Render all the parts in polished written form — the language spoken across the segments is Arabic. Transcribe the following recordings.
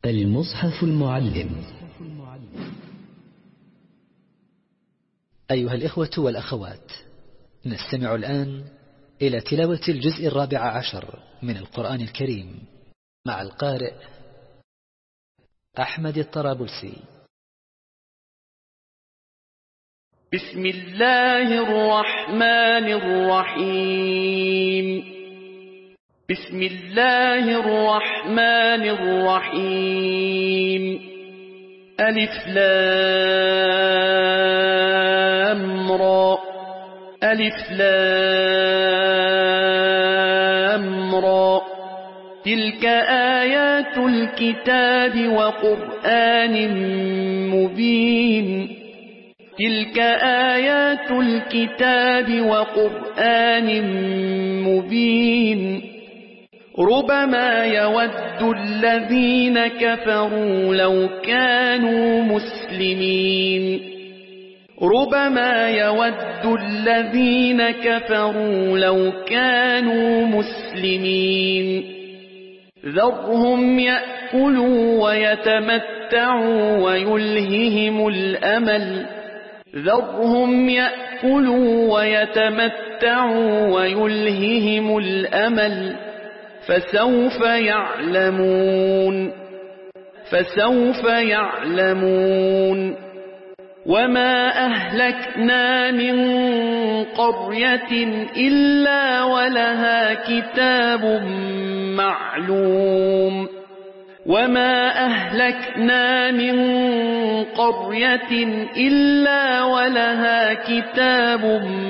المصحف المعلم. أيها الإخوة والأخوات، نستمع الآن إلى تلاوة الجزء 14 من القرآن الكريم مع القارئ أحمد الطرابلسي. بسم الله الرحمن الرحيم. بسم الله الرحمن الرحيم. ألف لام را. ألف لام را. تلك آيات الكتاب وقرآن مبين. تلك آيات الكتاب وقرآن مبين. ربما يود الذين كفروا لو كانوا مسلمين. ربما يود الذين كفروا لو كانوا مسلمين. ذرهم يأكلوا ويتمتعوا ويلههم الأمل. ذرهم يأكلوا ويتمتعوا ويلههم الأمل. فسوف يعلمون. فسوف يعلمون. وما أهلكنا من قرية إلا ولها كتاب معلوم. وما أهلكنا من قرية إلا ولها كتاب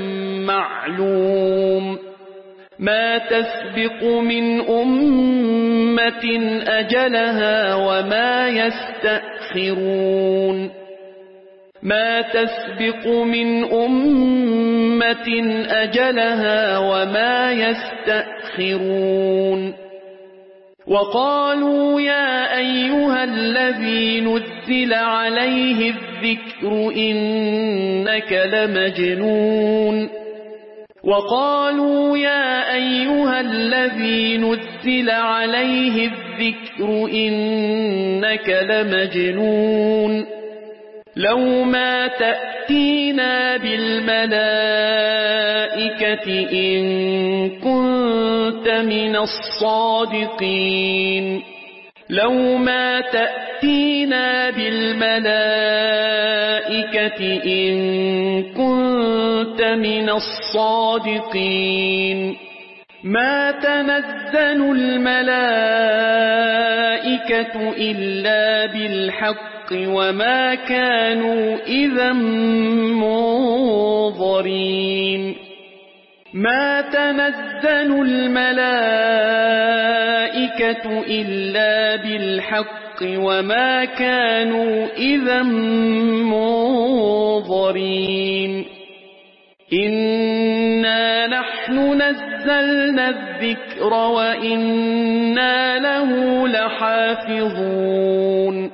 معلوم. ما تسبق من أمة أجلها وما يستأخرون. ما تسبق من أمة أجلها وما يستأخرون. وقالوا يا أيها الذي نزل عليه الذكر إنك لمجنون. وقالوا يا أيها الذي نزل عليه الذكر إنك لمجنون. لو ما تأتينا بالملائكة إن كنت من الصادقين. لو ما تأتينا بالملائكة إن كنت من الصادقين. ما تنزل الملائكة إلا بالحق وما كانوا إذا منظرين. ما تنزل الملائكة إلا بالحق وما كانوا إذا منظرين. إنا نحن نزلنا الذكر وإنا له لحافظون.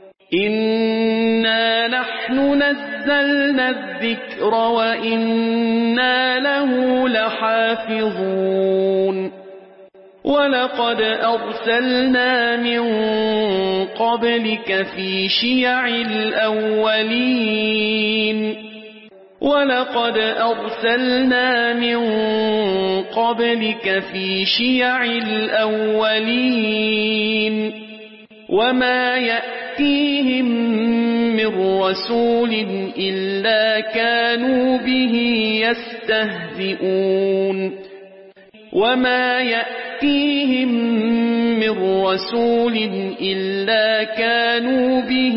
إنا نحن نزلنا الذكر وإنا له لحافظون. ولقد أرسلنا من قبلك في شيع الأولين. ولقد أرسلنا من قبلك في شيع الأولين. وما يأتيهم من رسول إلا كانوا به يستهزئون. وما يأتيهم من رسول إلا كانوا به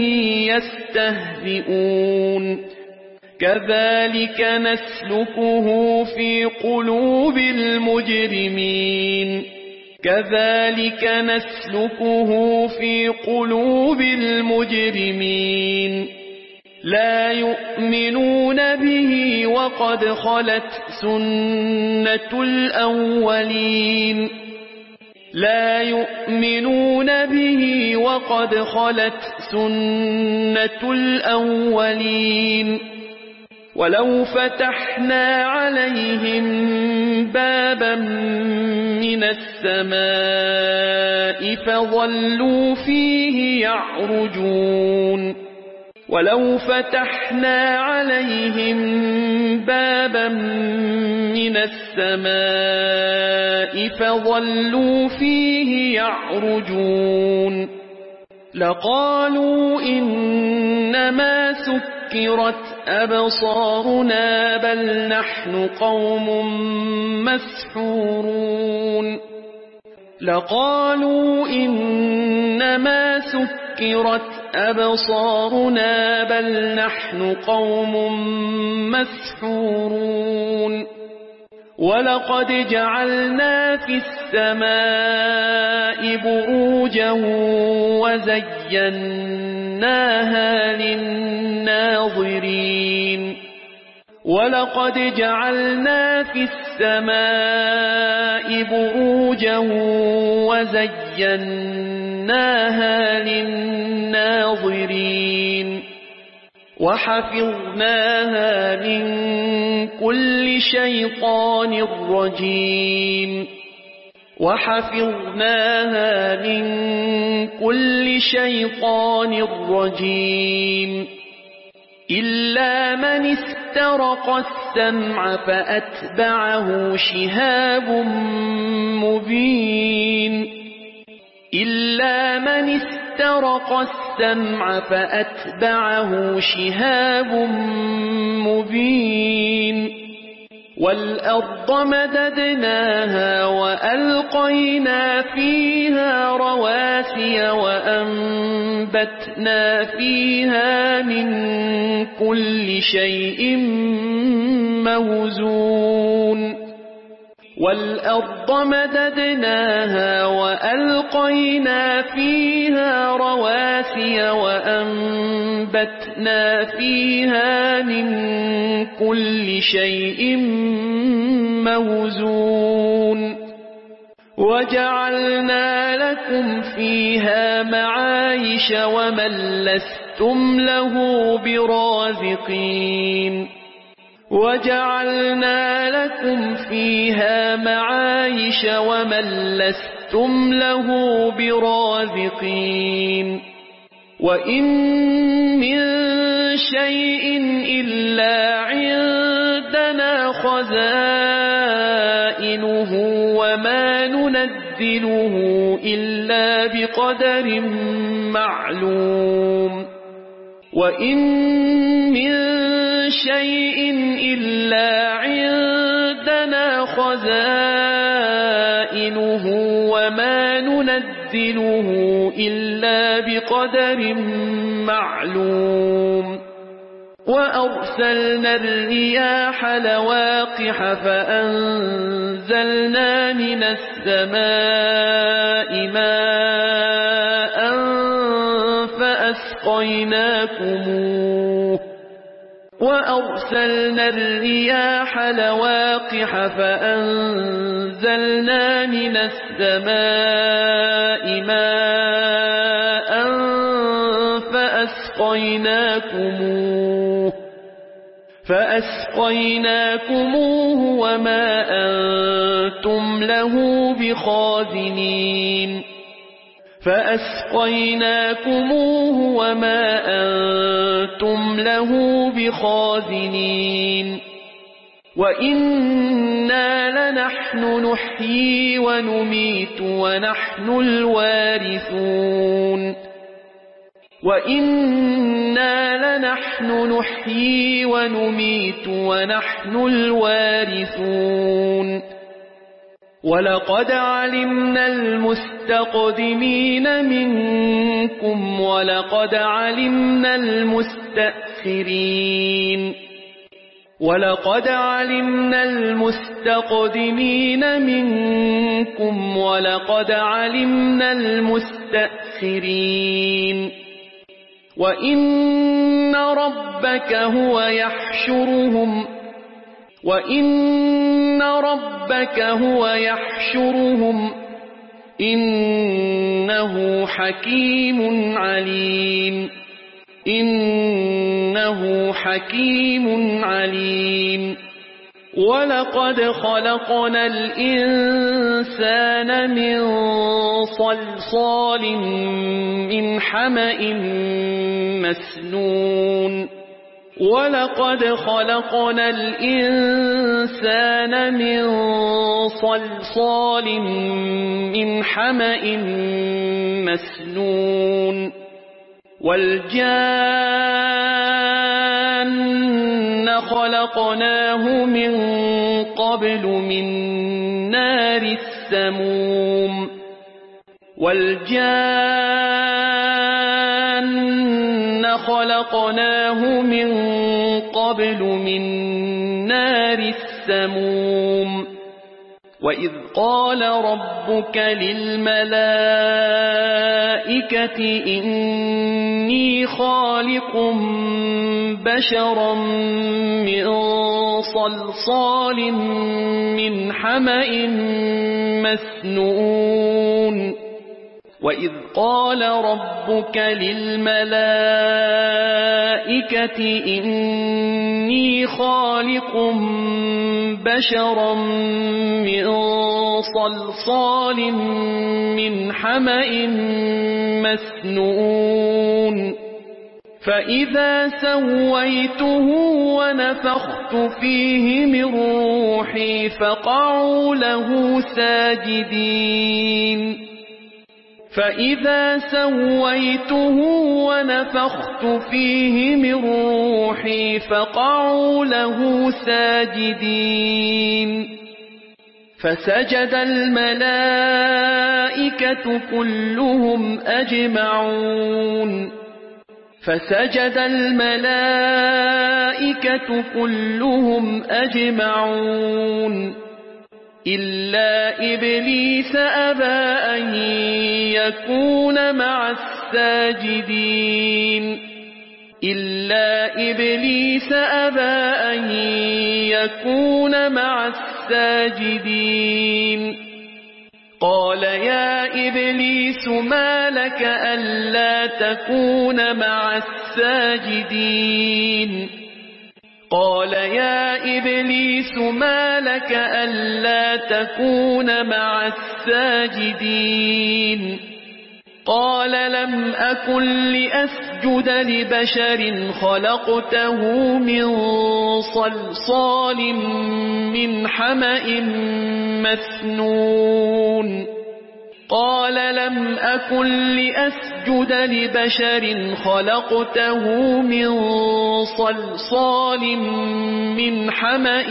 يستهزئون. كذلك نسلكه في قلوب المجرمين. كذلك نسلكه في قلوب المجرمين. لا يؤمنون به وقد خلت سنة الأولين. لا يؤمنون به وقد خلت سنة الأولين. ولو فتحنا عليهم بابا من السماء فظلوا فيه يعرجون ولو فتحنا عليهم بابا من السماء فظلوا فيه يعرجون لقالوا إنما سكرت أبصارنا بل نحن قوم مسحورون لقالوا إنما سكرت أبصارنا بل نحن قوم مسحورون ولقد جعلنا في السماء بروجا وزيناها للناظرين ولقد جعلنا في السماء بروجا وزيناها للناظرين وحفظناها من كل شيطان رجيم وحفظناها من كل شيطان رجيم إلا من استرق السمع فأتبعه شهاب مبين إلا من استرق السمع فأتبعه شهاب مبين والأرض مددناها وألقينا فيها رواسي وأنبتنا فيها من كل شيء موزون والأرض مددناها وألقينا فيها رواسي وأنبتنا فيها من كل شيء موزون وجعلنا لكم فيها معايش ومن لستم له برازقين وجعلنا لكم فيها معايش ومن لستم له برازقين وإن من شيء إلا عندنا خزائنه وما ننزله إلا بقدر معلوم وإن من شيء إلا عندنا خزائنه وما ننزله إلا بقدر معلوم وأرسلنا الرياح لواقح فأنزلنا من السماء ماء فأسقيناكموه وأرسلنا الرياح لواقح فأنزلنا من السماء ماء فأسقيناكموه وما أنتم له بخازنين فأسقيناكموه وما أنتم له بخازنين وإنا لنحن نحيي ونميت ونحن الوارثون وإنا لنحن نحيي ونميت ونحن الوارثون ولقد علمنا المستقدمين منكم ولقد علمنا المستأخرين ولقد علمنا المستقدمين منكم ولقد علمنا المستأخرين وإن ربك هو يحشرهم إنه حكيم عليم إنه حكيم عليم ولقد خلقنا الإنسان من صلصال من حمأ مسنون ولقد خلقنا الإنسان من صلصال من حمأ مسنون والجان خلقناه من قبل من نار السموم والجان خلقناه من قبل من نار السموم وإذ قال ربك للملائكة إني خالق بشرا من صلصال من حمأ مسنون وإذ قال ربك للملائكة إني خالق بشرا من صلصال من حمأ مسنون فإذا سويته ونفخت فيه من روحي فقعوا له ساجدين فإذا سويته ونفخت فيه من روحي فقعوا له ساجدين فسجد الملائكة كلهم أجمعون فسجد الملائكة كلهم أجمعون إلا إبليس أبى أن يكون مع الساجدين إلا إبليس أبى أن يكون مع الساجدين قال يا إبليس ما لك ألا تكون مع الساجدين قال يا إبليس ما لك ألا تكون مع الساجدين قال لم أكن لأسجد لبشر خلقته من صلصال من حمأ مسنون قال لم أكن لأسجد لبشر خلقته من صلصال من حمأ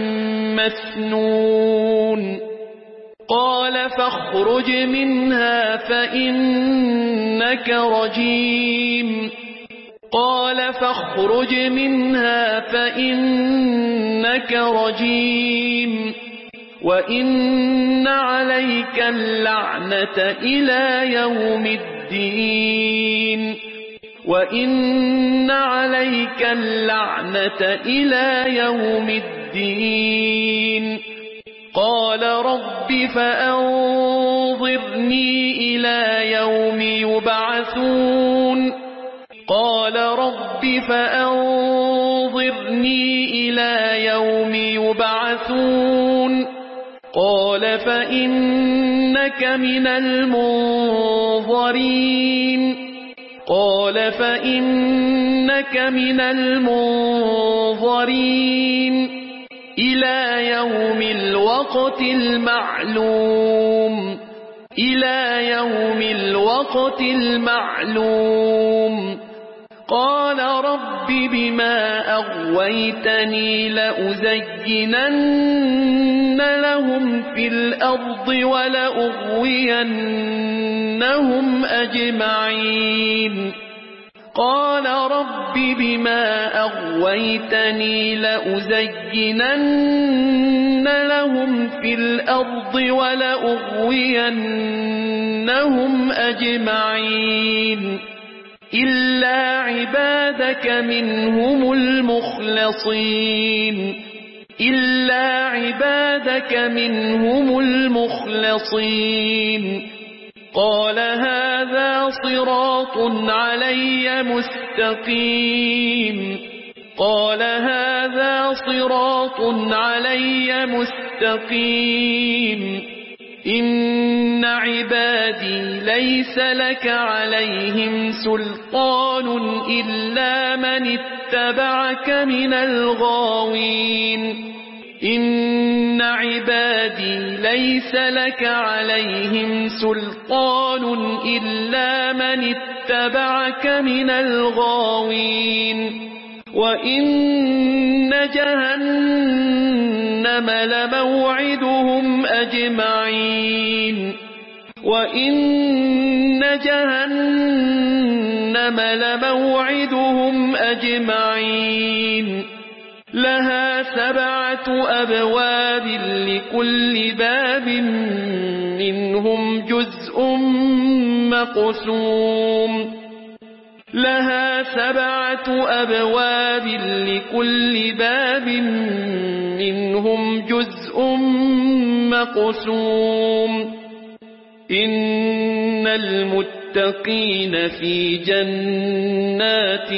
مسنون قال فاخرج منها فإنك رجيم قال فاخرج منها فإنك رجيم وإن عليك اللعنة إلى يوم الدين وإن عليك اللعنة إلى يوم الدين قال رب فأنظرني إلى يوم يبعثون قال رب فأنظرني إلى يوم يبعثون قال فإنك من المنظرين قال فإنك من المنظرين إلى يوم الوقت المعلوم إلى يوم الوقت المعلوم قال رب بما أغويتني لأزينن لهم في الأرض ولأغوينهم أجمعين قال رب بما أغويتني لأزينن لهم في الأرض ولأغوينهم أجمعين إلا عبادك منهم المخلصين إلا عبادك منهم المخلصين قال هذا صراط علي مستقيم قال هذا صراط علي مستقيم إن عبادي ليس لك عليهم سلطان إلا من اتبعك من الغاوين إن عبادي ليس لك عليهم سلطان إلا من اتبعك من الغاوين وإن جهنم لموعدهم أجمعين وإن جهنم لموعدهم أجمعين لها 7 أبواب لكل باب منهم جزء مقسوم لها 7 أبواب لكل باب منهم جزء مقسوم إن المتقين في جنات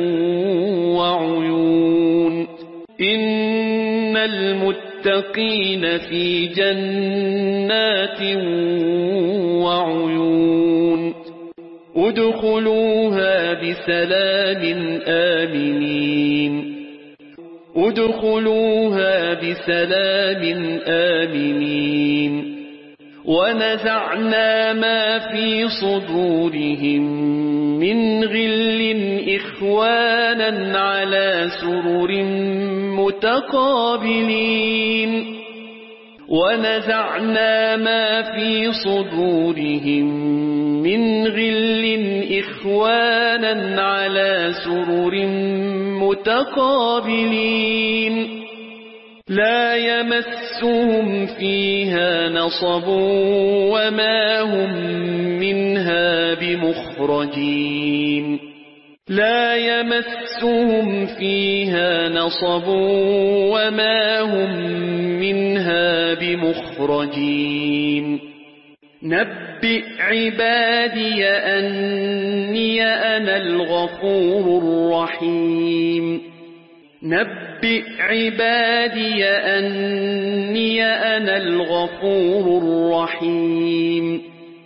وعيون إن المتقين في جنات وعيون ادخلوها بسلام آمنين ادخلوها بسلام آمنين ونزعنا ما في صدورهم من غل إخوانا على سرر متقابلين ونزعنا ما في صدورهم من غل إخوانا على سرر متقابلين لا يمسهم فيها نصب وما هم منها بمخرجين لا يمسهم فيها نصب وما هم منها بمخرجين نبئ عبادي أني أنا الغفور الرحيم نبئ عبادي أني أنا الغفور الرحيم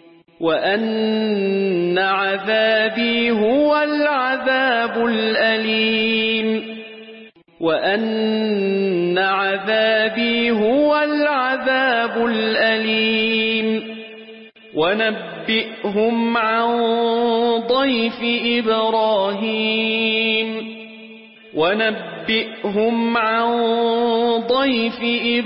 وأن عذابي هو العذاب الأليم وأن عذابي هو العذاب الأليم ونبئهم عن ضيف إبراهيم ونبئهم عن ضيف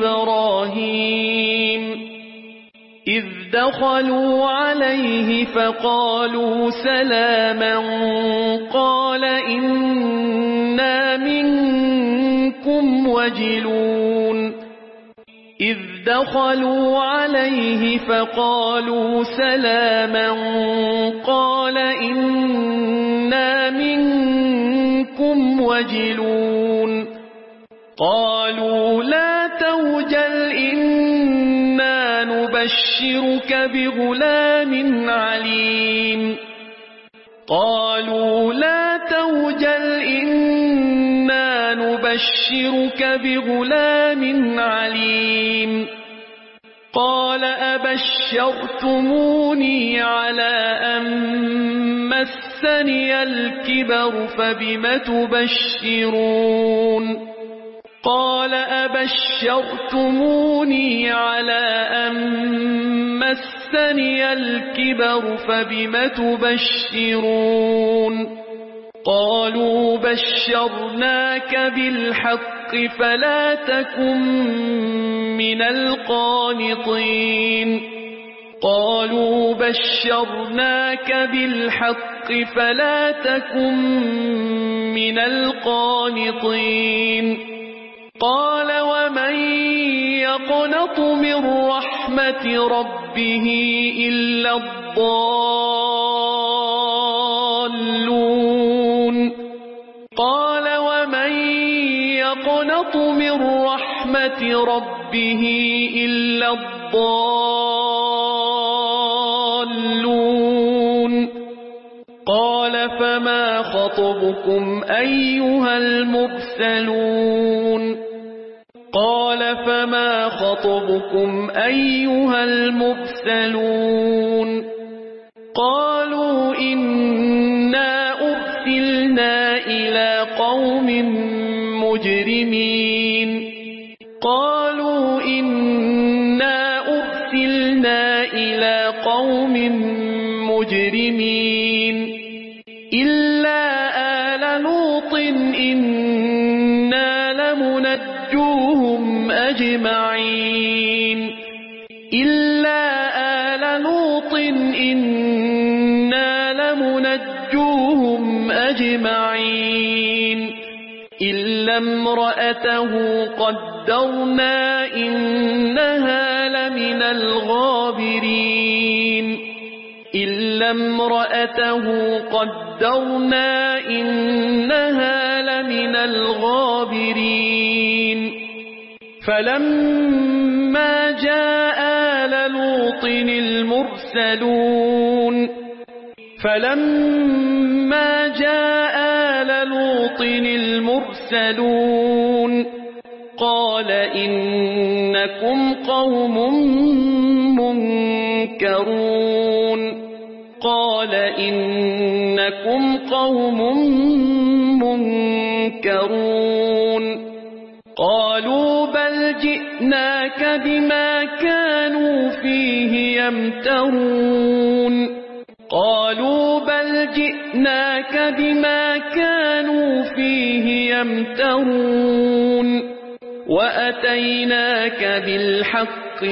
إبراهيم إذ دخلوا عليه فقالوا سلاما قال إنا منكم وجلون إذ دخلوا عليه فقالوا سلاما قال إنا منكم وجلون قالوا لا توجل إنا نبشرك بغلام عليم قالوا لا توجل إنا نبشرك بغلام عليم قال أبشرتموني على أن مسني الكبر فبم تبشرون قال أبشرتموني على أن مسني الكبر فبم تبشرون قالوا بشرناك بالحق فلا تكن من القانطين قالوا بشرناك بالحق فلا تكن من القانطين قال ومن يقنط من رحمة ربه إلا الضالون قال ومن يقنط من رحمة ربه إلا الضالون قال فما خطبكم أيها المرسلون قال فما خطبكم أيها المرسلون قالوا إنا أرسلنا إلى قوم مجرمين قالوا إنا أرسلنا إلى قوم مجرمين إلا آل لوط إنا لمنجوهم أجمعين إلا آل لوط إنا لمنجوهم أجمعين إلا امرأته قدرنا إنها لمن الغابرين إلا امرأته قدرنا إنها لمن الغابرين فلما جاء آل لوط المرسلون قال إنكم قوم منكرون قالوا بل جئناك بما كانوا فيه يمترون وأتيناك بالحق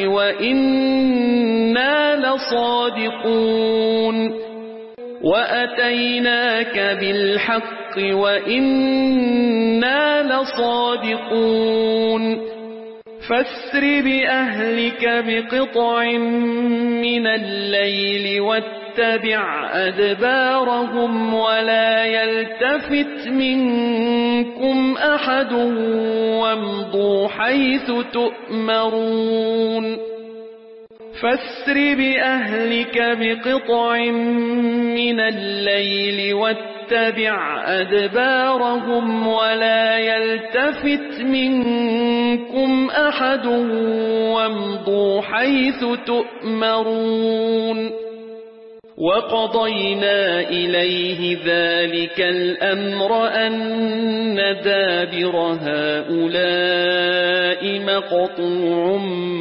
وإنا لصادقون فاسر بأهلك بقطع من الليل واتبع أدبارهم ولا يلتفت منكم أحد وامضوا حيث تؤمرون فاسر بأهلك بقطع من الليل واتبع أدبارهم ولا يلتفت منكم أحد وامضوا حيث تؤمرون وقضينا إليه ذلك الأمر أن دابر هؤلاء مقطوع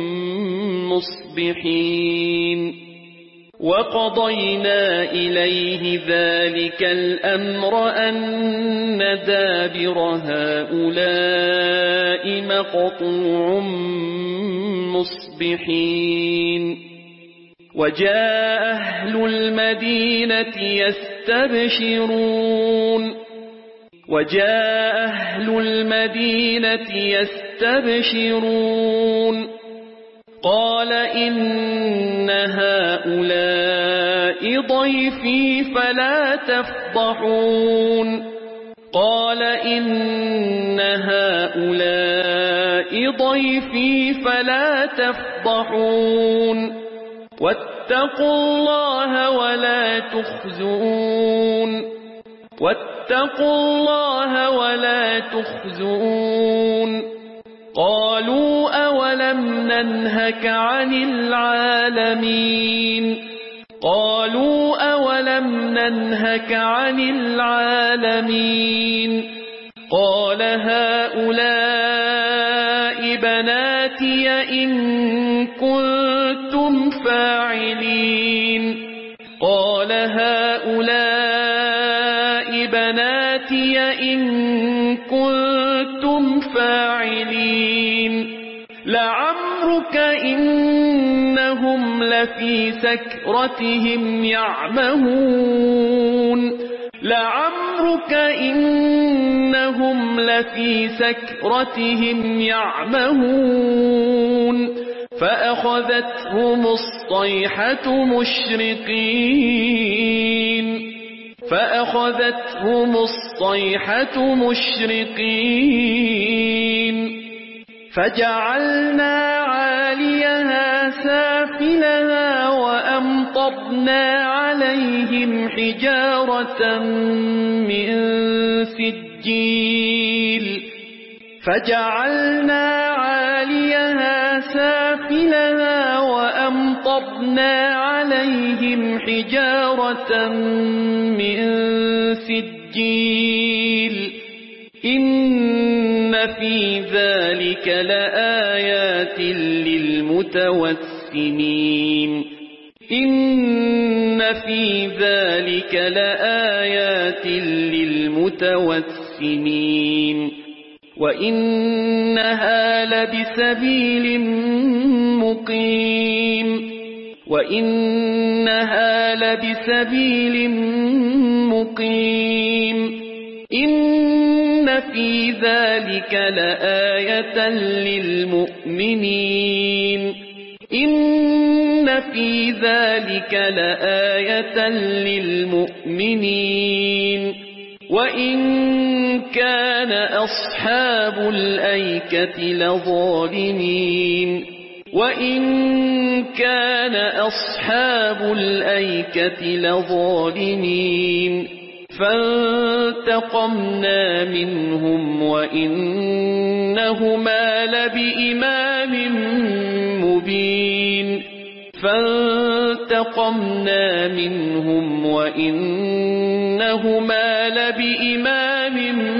مصبحين وقضينا إليه ذلك الأمر أن دابر هؤلاء مقطوع مصبحين وجاء أهل المدينة يستبشرون قال إن هؤلاء ضيفي فلا تفضحون واتقوا الله ولا تخزون قالوا أولم ننهك عن العالمين قال هؤلاء بناتي إن كنتم فاعلين لعمرك إنهم لفي سكرتهم يعمهون فأخذتهم الصيحة مشرقين فجعلنا عاليها سافلها وأمطرنا وأمطرنا عليهم حجارة من سجيل فجعلنا عاليها سافلها وأمطرنا عليهم حجارة من سجيل إن في ذلك لآيات للمتوسمين إن في ذلك لآيات للمتوسمين وإنها لبسبيل مقيم وإنها لبسبيل مقيم إن في ذلك لآية للمؤمنين إن في ذلك لآية للمؤمنين وإن كان أصحاب الأيكة لظالمين وإن كان أصحاب الأيكة لظالمين فانتقمنا منهم وإنهما لبإمام مبين فانتقمنا منهم وإنهما لبإمام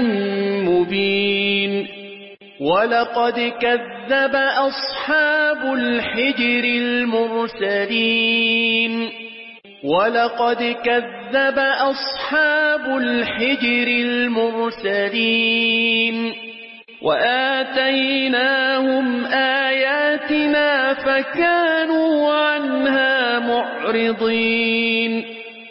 مبين ولقد كذب أصحاب الحجر المرسلين ولقد كذب أصحاب الحجر المرسلين وآتيناهم آياتنا فكانوا عنها معرضين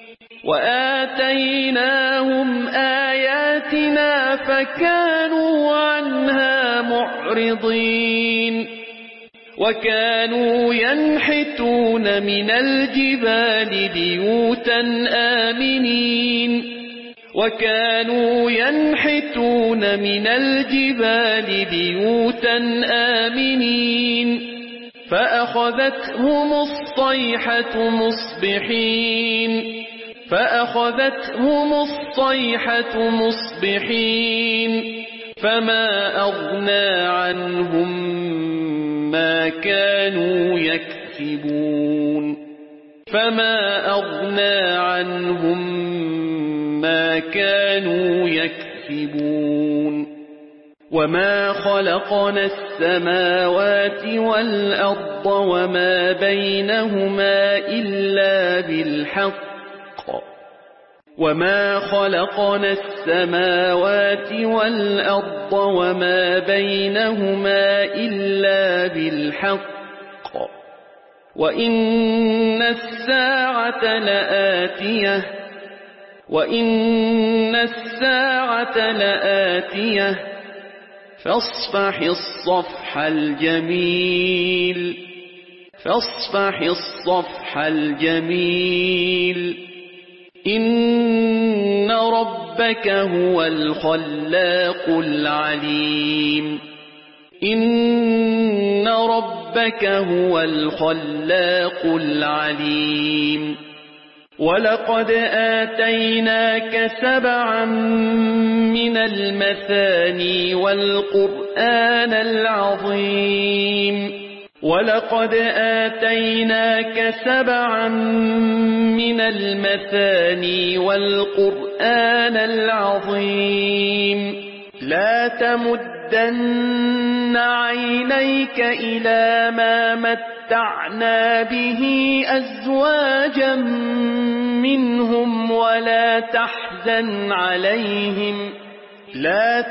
وآتيناهم آياتنا فكانوا عنها معرضين وكانوا ينحتون من الجبال بيوتا آمنين وكانوا ينحتون من الجبال بيوتا آمنين فأخذتهم الصيحة مصبحين فأخذتهم الصيحة مصبحين فما أغنى عنهم ما كانوا يكسبون فما أغنى عنهم ما كانوا يكسبون وما خلقنا السماوات والأرض وما بينهما إلا بالحق وما خلقنا السماوات والأرض وما بينهما إلا بالحق وإن الساعة لآتية وإن الساعة لآتية فاصفح الصفح الجميل فاصفح الصفح الجميل إن ربك هو الخلاق العليم إن ربك هو الخلاق العليم ولقد آتيناك 7 من المثاني والقرآن العظيم ولقد آتيناك 7 من المثاني والقرآن العظيم لا تمدن عينيك إلى ما متعنا به أزواجا منهم ولا تحزن عليهم لا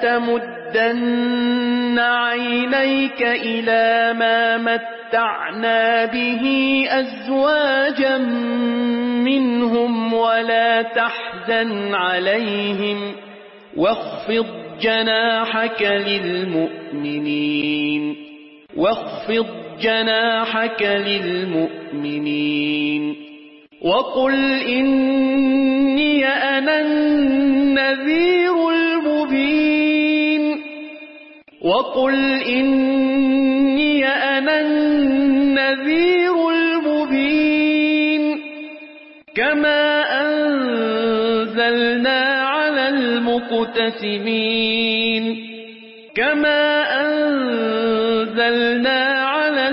تمدن عينيك إلى ما متعنا به أزواجا منهم ولا تحزن عليهم واخفض جناحك للمؤمنين واخفض جناحك للمؤمنين وقل إني أنا النذير المبين وقل إني أنا النذير المبين أنزلنا على المقتسمين كما أنزلنا على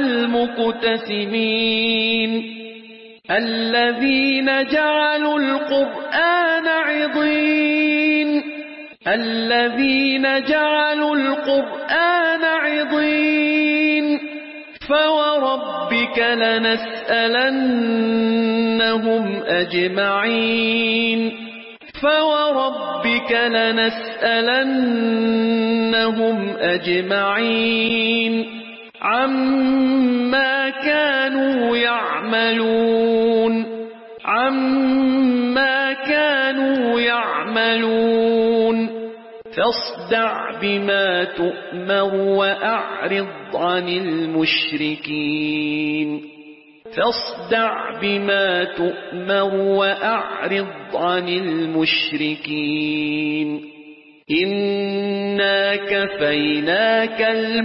المقتسمين الذين جعلوا القرآن عضين فوربك لنسألنهم أجمعين عما كانوا يعملون فاصدع بما تؤمر وأعرض عن المشركين إنا كفيناك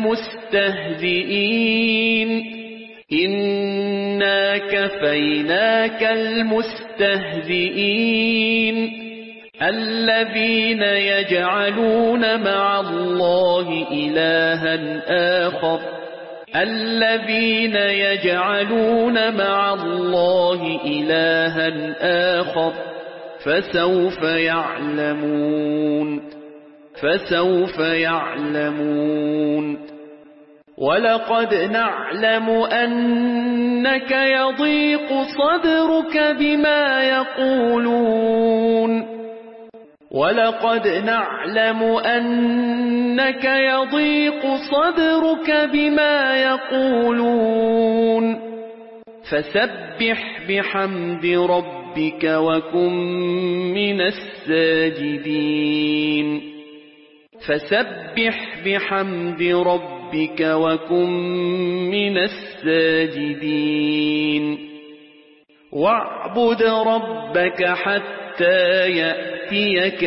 المستهزئين الذين يجعلون مع الله إلها آخر فسوف يعلمون ولقد نعلم أنك يضيق صدرك بما يقولون فسبح بحمد ربك وكن من الساجدين واعبد ربك حتى يأتيك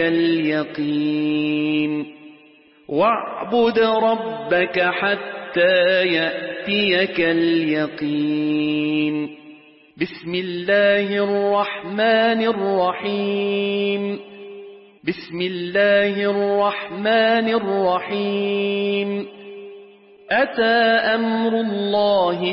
اليقين بسم الله الرحمن الرحيم أتى أمر الله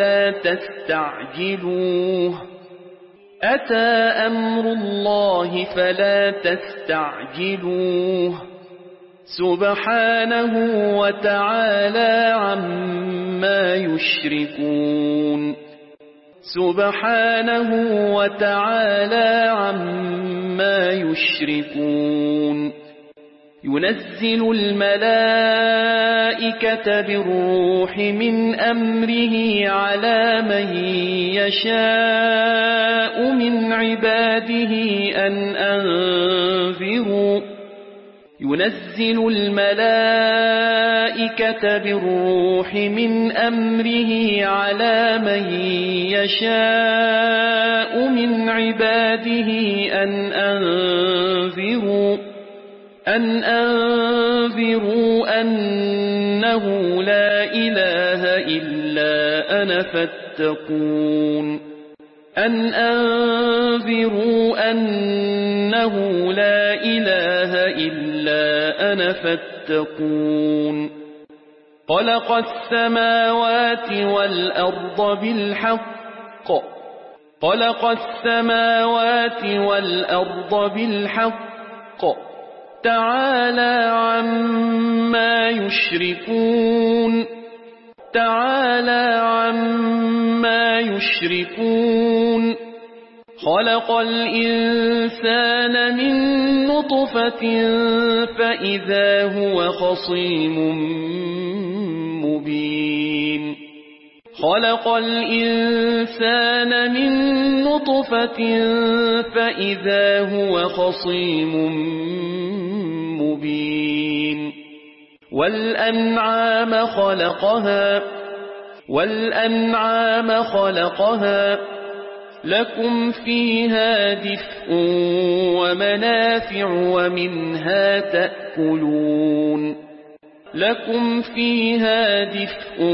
فلا تستعجلوه سبحانه وتعالى عما يشركون ينزل الملائكة بالروح من أمره على من يشاء من عباده أن أنذروا أنه لا إله إلا أنا فاتقون خلق السماوات والأرض بالحق تعالى عما يشركون خلق الإنسان من نطفة فإذا هو خصيم مبين والأنعام خلقها لكم فيها دفء ومنافع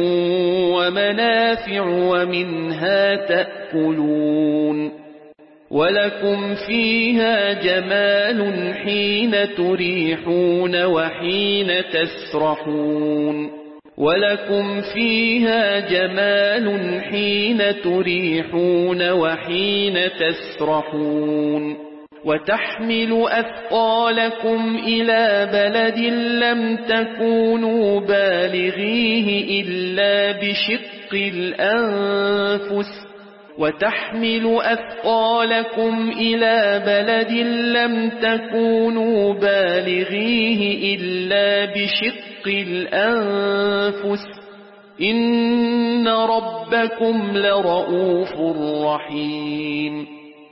ومنها تأكلون ولكم فيها جمال حين تريحون وحين تسرحون ولكم فيها جمال حين تريحون وحين تسرحون وتحمل أثقالكم إلى بلد لم تكونوا بالغيه إلا بشق الأنفس وتحمل أثقالكم إلى بلد لم تكونوا بالغيه إلا بشق الأنفس إن ربكم لرؤوف رحيم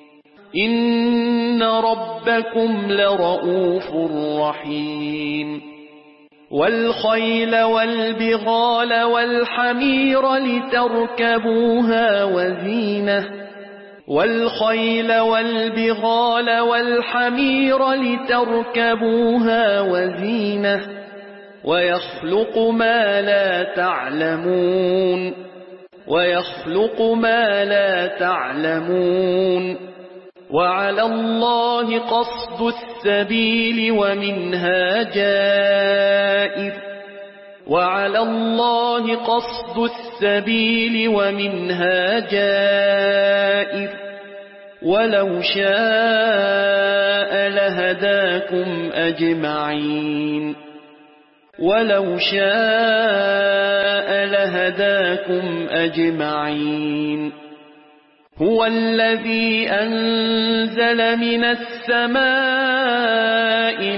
إن ربكم لرؤوف رحيم والخيل والبغال والحمير لتركبوها وزينة والخيل والبغال والحمير لتركبوها وزينة ويخلق ما لا تعلمون ويخلق ما لا تعلمون وعلى الله قصد السبيل ومنها جائر وعلى الله قصد السبيل ومنها جائر ولو شاء لهداكم أجمعين ولو شاء لهداكم أجمعين هو الذي أنزل من السماء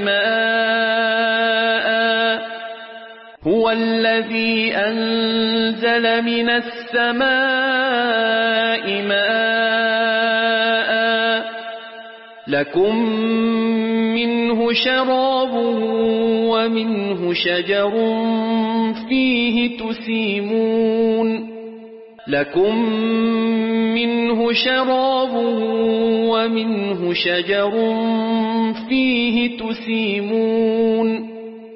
ماء هو الذي أنزل من السماء ماء لكم منه شراب ومنه شجر فيه تسيمون لكم منه شراب ومنه شجر فيه تسيمون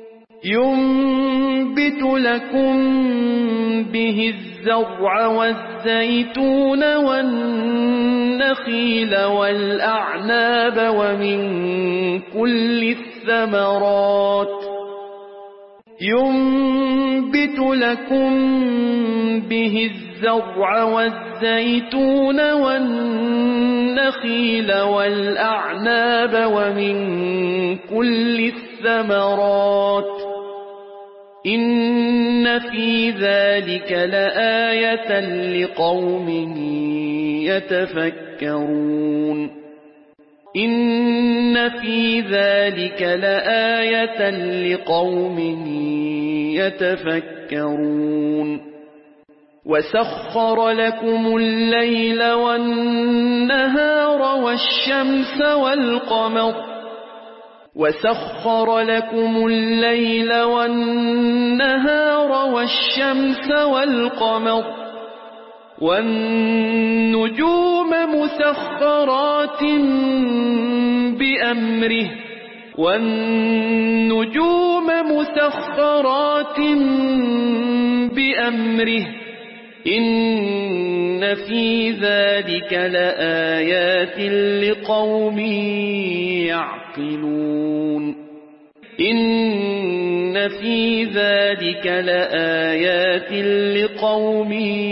ينبت لكم به الزرع والزيتون والنخيل والأعناب ومن كل الثمرات ينبت لكم به الزرع والزيتون والنخيل والأعناب ومن كل الثمرات إن في ذلك لآية لقوم يتفكرون إن في ذلك لآية لقوم يتفكرون وسخر لكم الليل والنهار والشمس والقمر وسخر لكم الليل والنهار والشمس والقمر والنجوم مسخرات بأمره والنجوم مسخرات بأمره إن في ذلك لآيات لقوم يعقلون إن في ذلك لآيات لقوم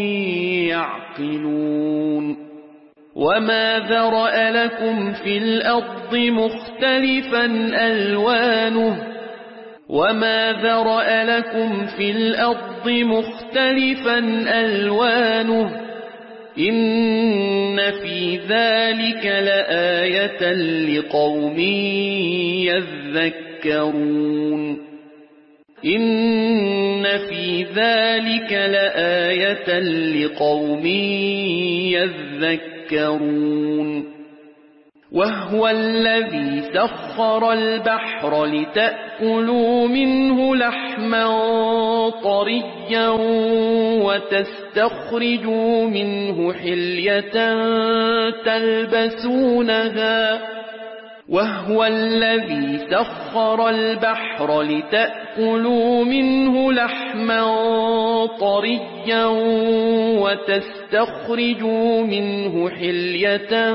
يعقلون وما ذرأ لكم في الأرض مختلفا ألوانه وما ذرأ لكم في الأرض مختلفا ألوانه إن في ذلك لآية لقوم يذكرون إن في ذلك لآية لقوم يذكرون وهو الذي سخر البحر لتأكلوا منه لحما طريا وتستخرجوا منه حلية وهو الذي سخر البحر لتأكلوا منه لحما طريا وتستخرجوا منه حلية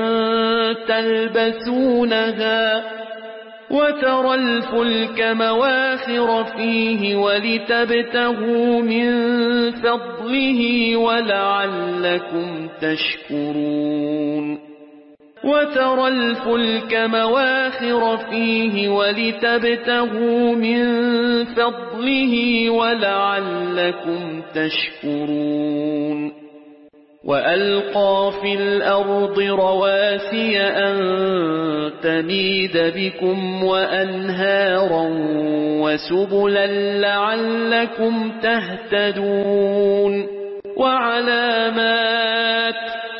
تلبسونها وترى الفلك مواخر فيه ولتبتغوا من فضله ولعلكم تشكرون وترى الفلك مواخر فيه ولتبتغوا من فضله ولعلكم تشكرون وألقى في الأرض رواسي أن تميد بكم وأنهارا وسبلا لعلكم تهتدون وعلامات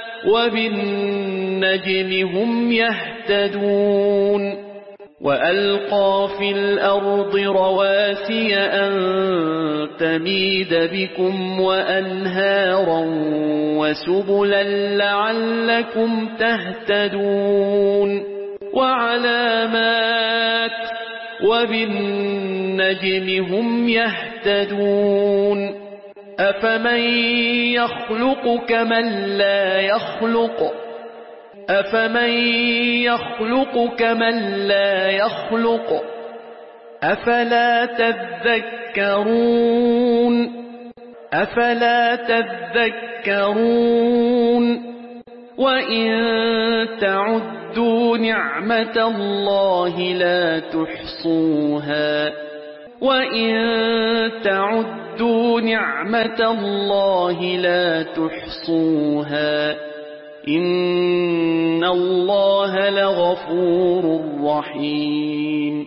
وبالنجم هم يهتدون وألقى في الأرض رواسي أن تميد بكم وأنهارا وسبلا لعلكم تهتدون وعلامات وبالنجم هم يهتدون أفمن يخلق كمن لا يخلق أفمن يخلق كمن لا يخلق أفلا تذكرون أفلا تذكرون وإن تعدوا نعمة الله لا تحصوها وإن تعدوا نعمة الله لا تحصوها إن الله لغفور رحيم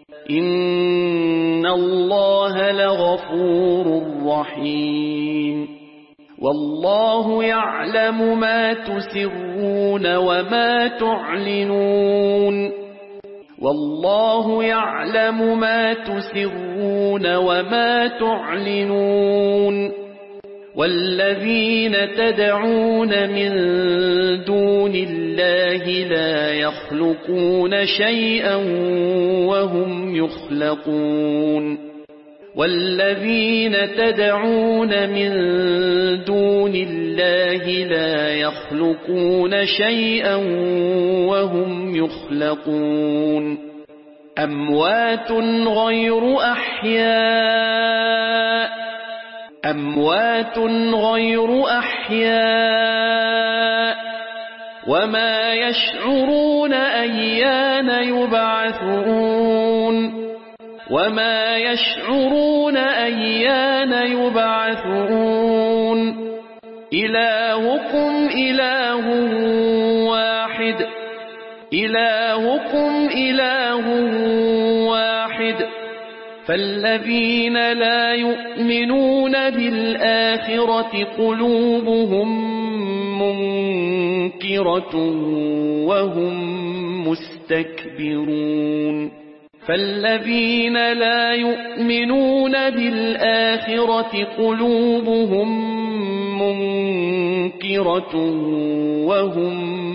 إن الله لغفور رحيم والله يعلم ما تسرون وما تعلنون والله يعلم ما تسرون وما تعلنون والذين تدعون من دون الله لا يخلقون شيئا وهم يخلقون والذين تدعون من دون الله لا يخلقون شيئا وهم يخلقون أموات غير أحياء أموات غير أحياء وما يشعرون أيان يبعثون وما يشعرون أيان يبعثون إلهكم إله واحد إلهكم إله واحد فالذين لا يؤمنون بالآخرة قلوبهم منكرة وهم مستكبرون فالذين لا يؤمنون بالآخرة قلوبهم منكرة وهم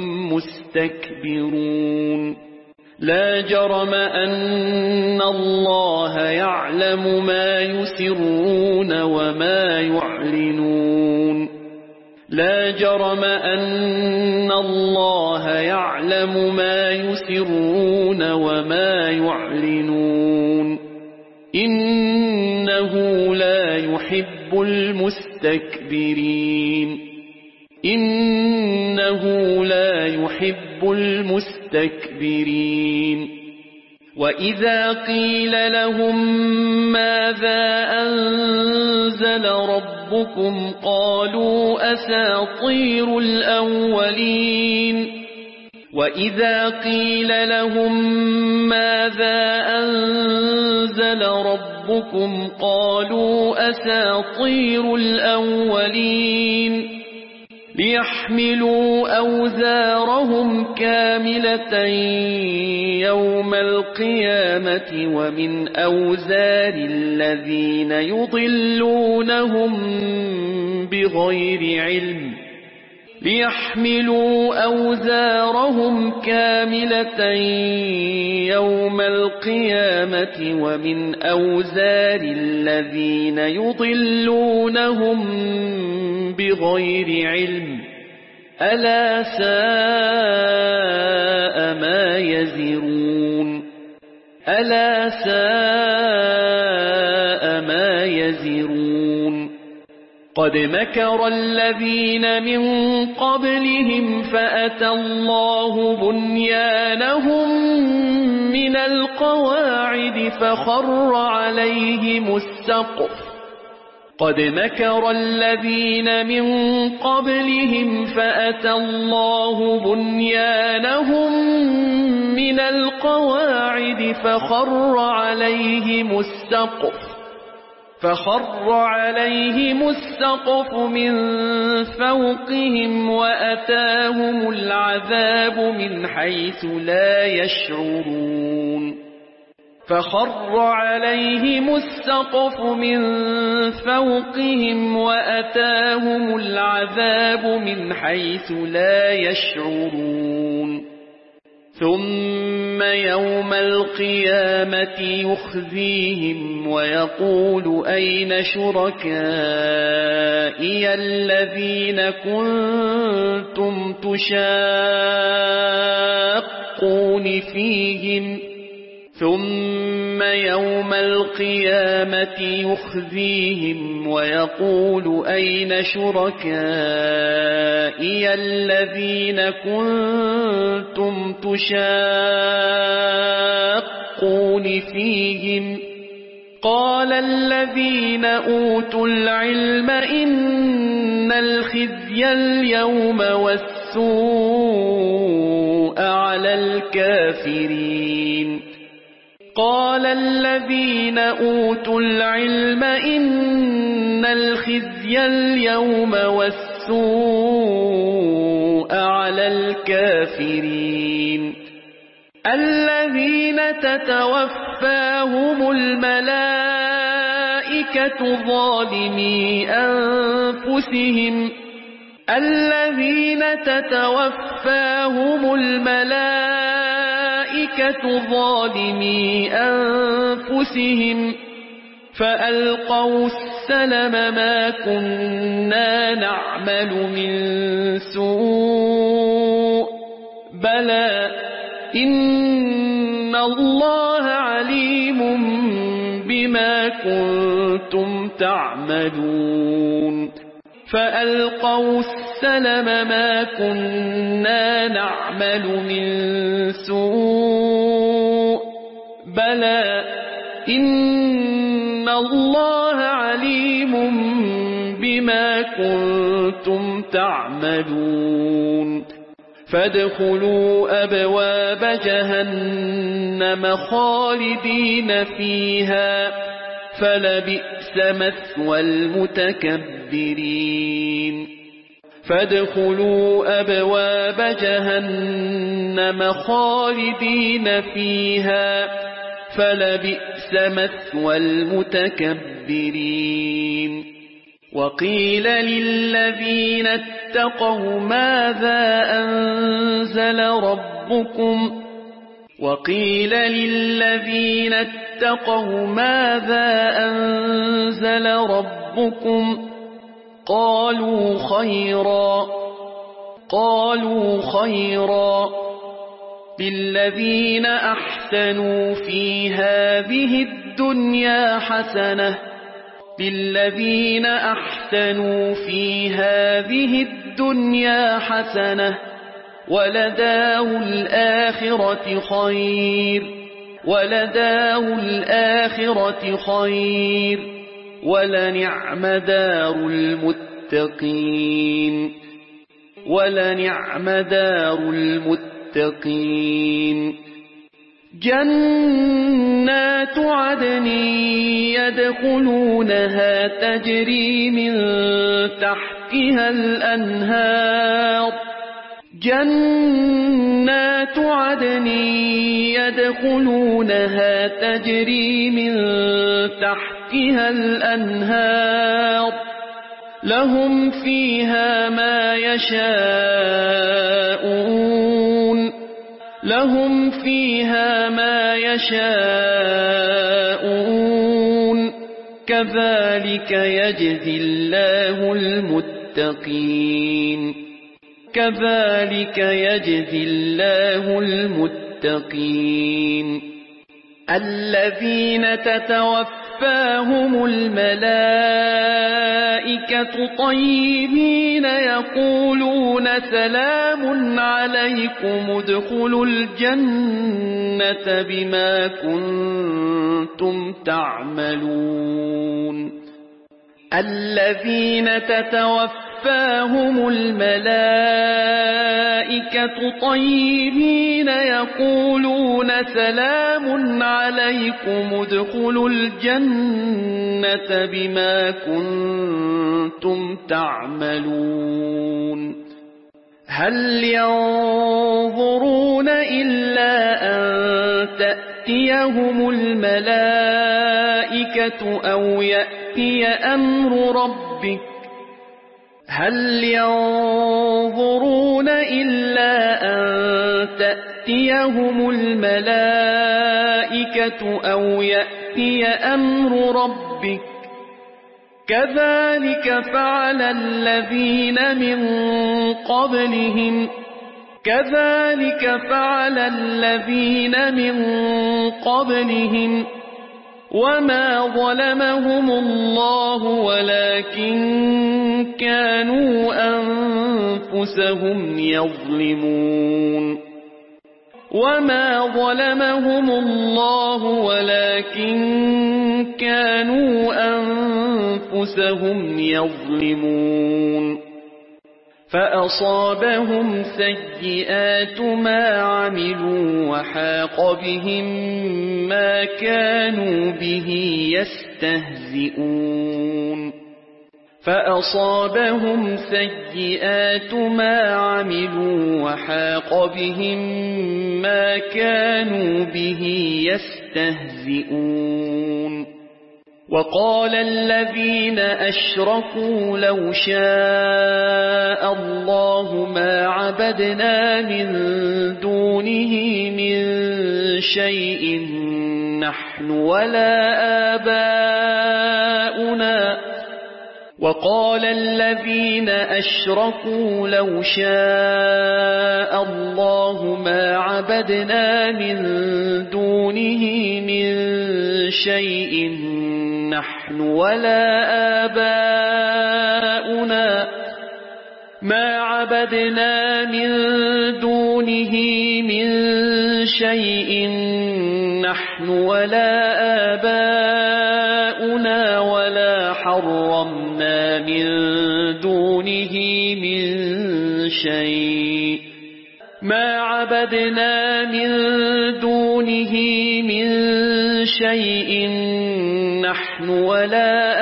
مستكبرون لا جرم أن الله يعلم ما يسرون وما يعلنون لا جرم أن الله يعلم ما يسرون وما يعلنون إنه لا يحب المستكبرين إنه لا يحب المستكبرين وإذا قيل لهم ماذا أنزل ربكم قالوا أساطير الأولين وإذا قيل لهم ماذا أنزل ربكم قالوا أساطير الأولين ليحملوا أوزارهم كاملة يوم القيامة ومن أوزار الذين يضلونهم بغير علم ليحملوا أوزارهم كاملة يوم القيامة ومن أوزار الذين يضلونهم بغير علم ألا ساء ما يزرون ألا ساء ما يزرون قد مكر الذين من قبلهم فأتى الله بنيانهم من القواعد فخر عليهم السقف قد مكر الذين من قبلهم فأتى الله بنيانهم من القواعد فخر عليهم السقف من فوقهم وأتاهم العذاب من حيث لا يشعرون فخر عليهم السقف من فوقهم وأتاهم العذاب من حيث لا يشعرون ثم يوم القيامة يخزيهم ويقول أين شركائي الذين كنتم تشاقون فيهم ثم يوم القيامة يخزيهم ويقول أين شركائي الذين كنتم تشاقون فيهم قال الذين أوتوا العلم إن الخزي اليوم والسوء على الكافرين قال الذين أوتوا العلم إن الخزي اليوم والسوء على الكافرين الذين تتوفاهم الملائكة ظالمي أنفسهم فألقوا السلم ما كنا نعمل من سوء بلى إن الله عليم بما كنتم تعملون فألقوا السلم ما كنا نعمل من سوء بلى إن الله عليم بما كنتم تعملون فادخلوا أبواب جهنم خالدين فيها فلبئس مثوى المتكبرين فادخلوا أبواب جهنم خالدين فيها فلبئس مثوى المتكبرين وقيل للذين اتقوا ماذا أنزل ربكم وقيل للذين اتقوا ماذا أنزل ربكم قالوا خيرا للذين أحسنوا في هذه الدنيا حسنة ولدار الآخرة خير ولنعم دار المتقين جنات عدن يدخلونها تجري من تحتها الأنهار جنات عدن يدخلونها تجري من تحتها الأنهار لهم فيها ما يشاءون لهم فيها ما يشاءون كذلك يجزي الله المتقين كذلك يجزي الله المتقين الذين تتوفاهم الملائكة طيبين يقولون سلام عليكم ادخلوا الجنة بما كنتم تعملون الذين تتوفاهم الملائكة طيبين يقولون سلام عليكم ادخلوا الجنة بما كنتم تعملون هل ينظرون إلا أن تأتيهم الملائكة أو يأتي أمر ربك هل ينظرون إلا أن تأتيهم الملائكة أو يأتي أمر ربك كذلك فعل الذين من قبلهم وما ظلمهم الله ولكن كانوا أنفسهم يظلمون وما ظلمهم الله ولكن كانوا أنفسهم يظلمون فأصابهم سيئات ما عملوا وحاق بهم ما كانوا به يستهزئون فأصابهم سيئات ما عملوا وحاق بهم ما كانوا به يستهزئون وقال الذين أشركوا لو شاء الله ما عبدنا من دونه من شيء نحن ولا آباؤنا وقال الذين أشركوا لو شاء الله ما عبدنا من دونه من شيء نحن ولا آباؤنا ما عبدنا من دونه من شيء نحن ولا آباؤنا ولا حرمنا من دونه من شيء ما عبدنا من دونه من شيء نحن ولا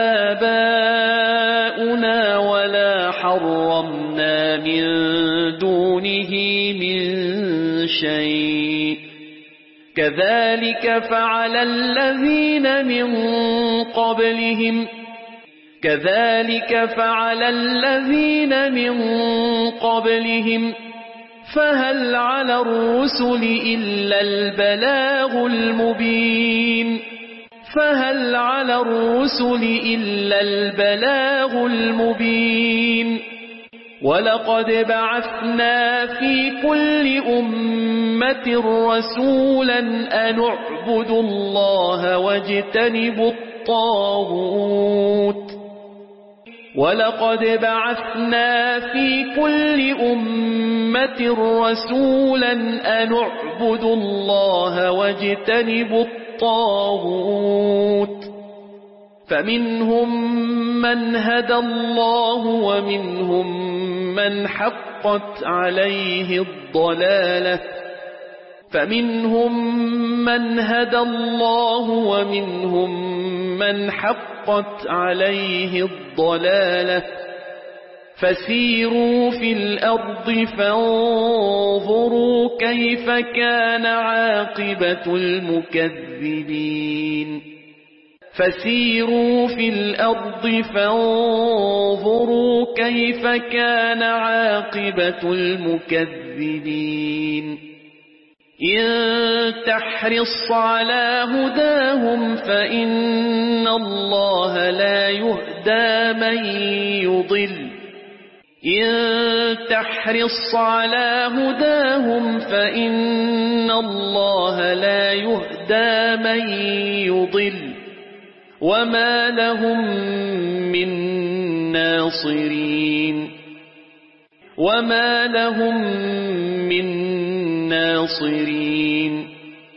آباؤنا ولا حرمنا من دونه من شيء كذلك فعل الذين من قبلهم فهل على الرسل إلا البلاغ المبين ولقد بعثنا في كل أمة رسولا أن اعبدوا الله واجتنبوا الطاغوت فمنهم من هدى الله ومنهم من حقت عليه الضلالة فسيروا في الأرض فانظروا كيف كان عاقبة المكذبين فسيروا في الأرض فانظروا كيف كان عاقبة المكذبين إن تحرص على هداهم فإن الله لا يهدى من يضل إن تحرص على هداهم فإن الله لا يهدى من يضل وما لهم من ناصرين وما لهم من ناصرين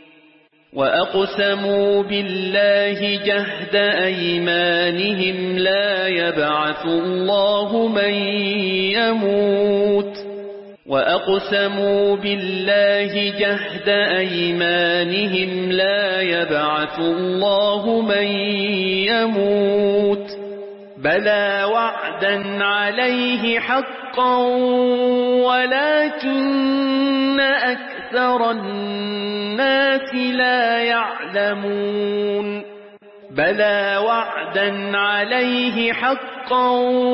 وأقسموا بالله جهد أيمانهم لا يبعث الله من يموت وأقسموا بالله جهد أيمانهم لا يبعث الله من يموت بلى وعدا عليه حقا ولكن أكثر الناس لا يعلمون بلى وعدا عليه حقا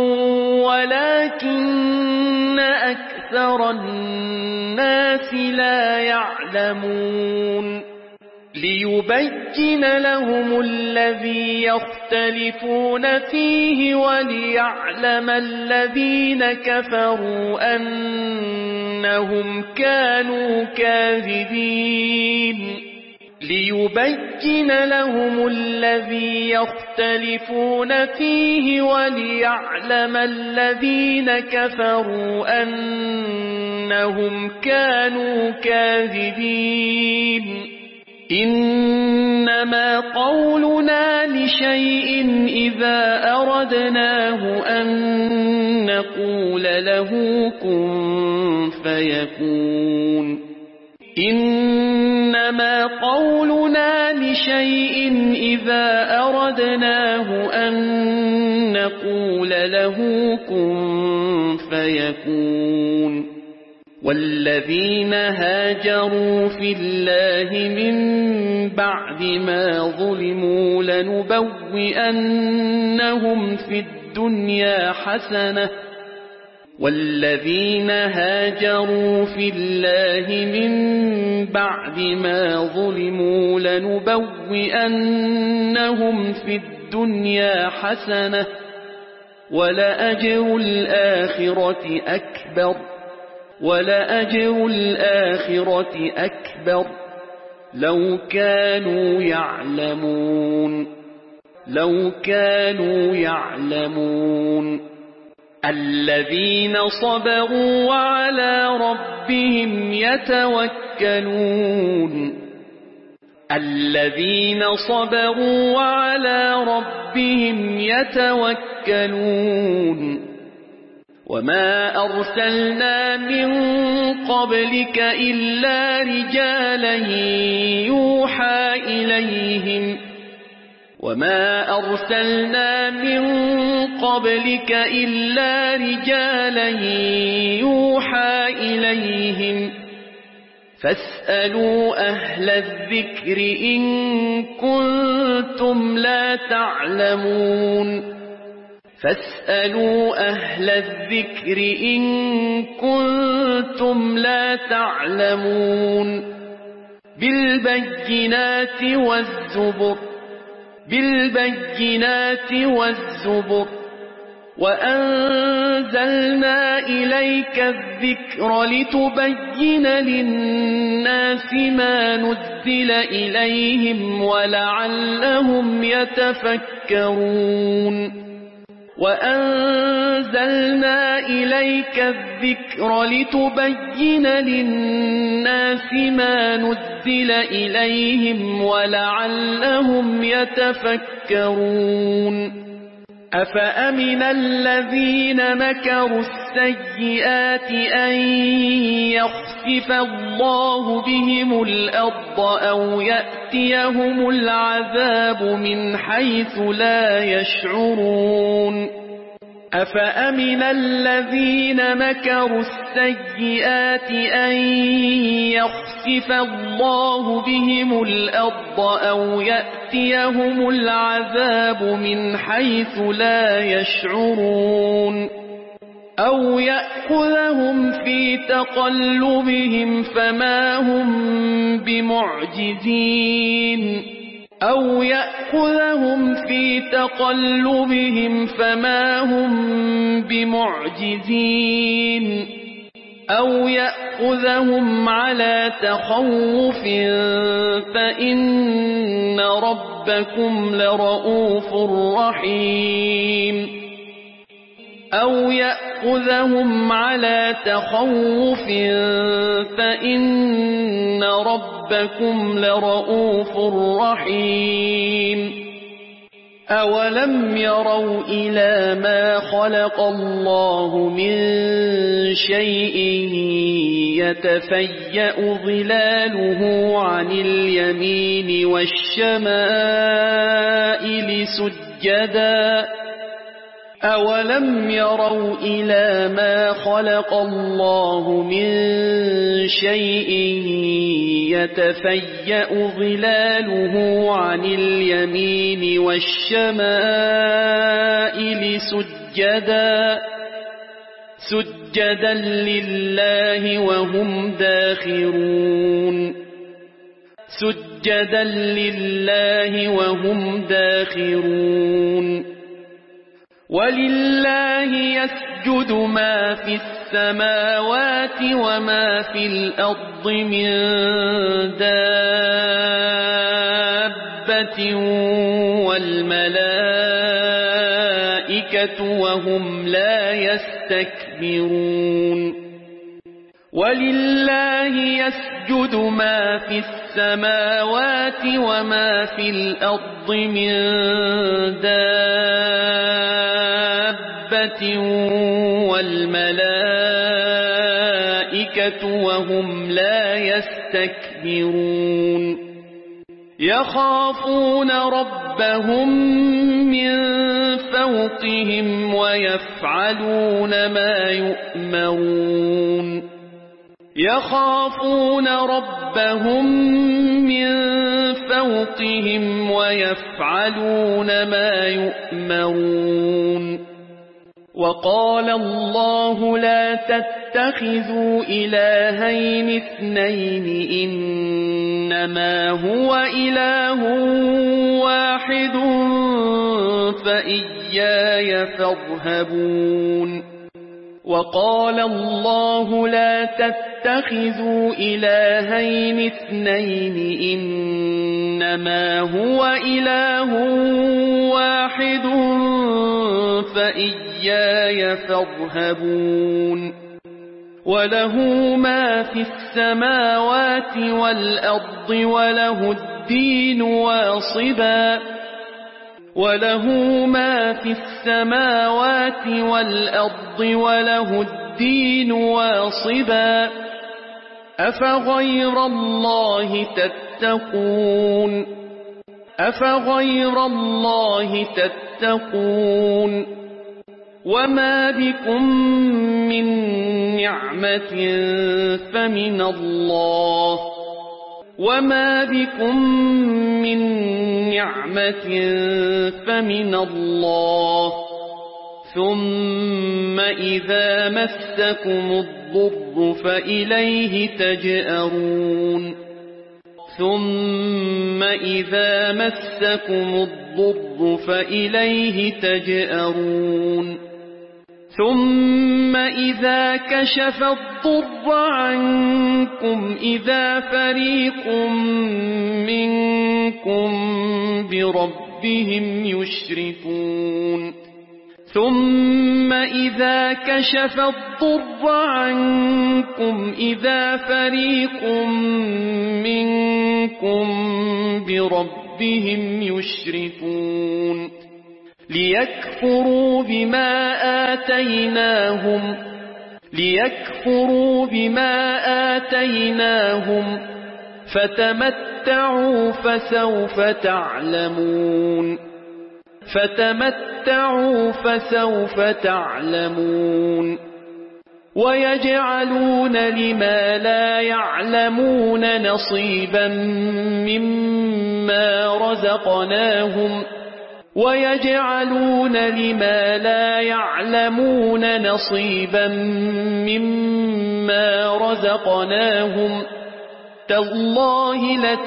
ولكن أكثر الناس لا يعلمون ليبين لهم الذي يختلفون فيه وليعلم الذين كفروا أنهم كانوا كاذبين ليبين لهم الذي يختلفون فيه وليعلم الذين كفروا أنهم كانوا كاذبين إنما قولنا لشيء إذا أردناه أن نقول له كن فيكون إنما قولنا لشيء إذا أردناه أن نقول له كن فيكون والذين هاجروا في الله من بعد ما ظلموا لنبوئنهم في الدنيا حسنة والذين هاجروا في الله من بعد ما ظلموا لنبوئنهم في الدنيا حسنة ولأجر الآخرة أكبر ولأجر الآخرة أكبر لو كانوا يعلمون لو كانوا يعلمون الذين صبروا وعلى ربهم يتوكلون الذين صبروا وعلى ربهم يتوكلون وما أرسلنا من قبلك إلا رجالا يوحى إليهم وما أرسلنا من قبلك إلا رجالا يوحى إليهم فاسألوا أهل الذكر إن كنتم لا تعلمون فاسألوا أهل الذكر إن كنتم لا تعلمون بالبينات والزبر وأنزلنا إليك الذكر لتبين للناس ما نزل إليهم ولعلهم يتفكرون وأنزلنا إليك الذكر لتبين للناس ما نزل إليهم ولعلهم يتفكرون أفأمن الذين مكروا السيئات أن يخسف الله بهم الأرض أو يأتيهم العذاب من حيث لا يشعرون أفأمن الذين مكروا السيئات أن يخسف الله بهم الأرض أو يأتيهم العذاب من حيث لا يشعرون أو يأخذهم في تقلبهم فما هم بمعجزين أو يأخذهم في تقلبهم فما هم بمعجزين أو يأخذهم على تخوف فإن ربكم لرؤوف رحيم أو يأخذهم على تخوف فإن ربكم لرؤوف رحيم أولم يروا إلى ما خلق الله من شيء يتفيأ ظلاله عن اليمين والشمائل سجدا أولم يروا إلى ما خلق الله من شيء يتفيأ ظلاله عن اليمين والشمائل سجدا لله وهم داخرون سجدا لله وهم داخرون ولله يسجد ما في السماوات وما في الأرض من دابة والملائكة وهم لا يستكبرون ولله يسجد ما في السماوات وما في الأرض من دابة والملائكة وهم لا يستكبرون يخافون ربهم من فوقهم ويفعلون ما يؤمرون يخافون ربهم من فوقهم ويفعلون ما يؤمرون وقال الله لا تتخذوا إلهين اثنين إنما هو إله واحد فإياي فارهبون وقال الله لا تتخذوا إلهين اثنين إنما هو إله واحد فإياي فارهبون وله ما في السماوات والأرض وله الدين واصبا وله ما في السماوات والأرض وله الدين واصبا أفغير الله تتقون أفغير الله تتقون وما بكم من نعمة فمن الله وما بكم من نعمة فمن الله ثم إذا مسكم الضر فإليه تجأرون ثم إذا مسكم الضر فإليه تجأرون ثم إذا كشف الضر عنكم إذا فريق منكم بربهم يشركون ثم إذا كشف الضر عنكم إذا فريق منكم بربهم يشركون ليكفروا بما آتيناهم فتمتعوا فسوف تعلمون فتمتعوا فسوف تعلمون ويجعلون لما لا يعلمون نصيبا مما رزقناهم ويجعلون لما لا يعلمون نصيبا مما رزقناهم تالله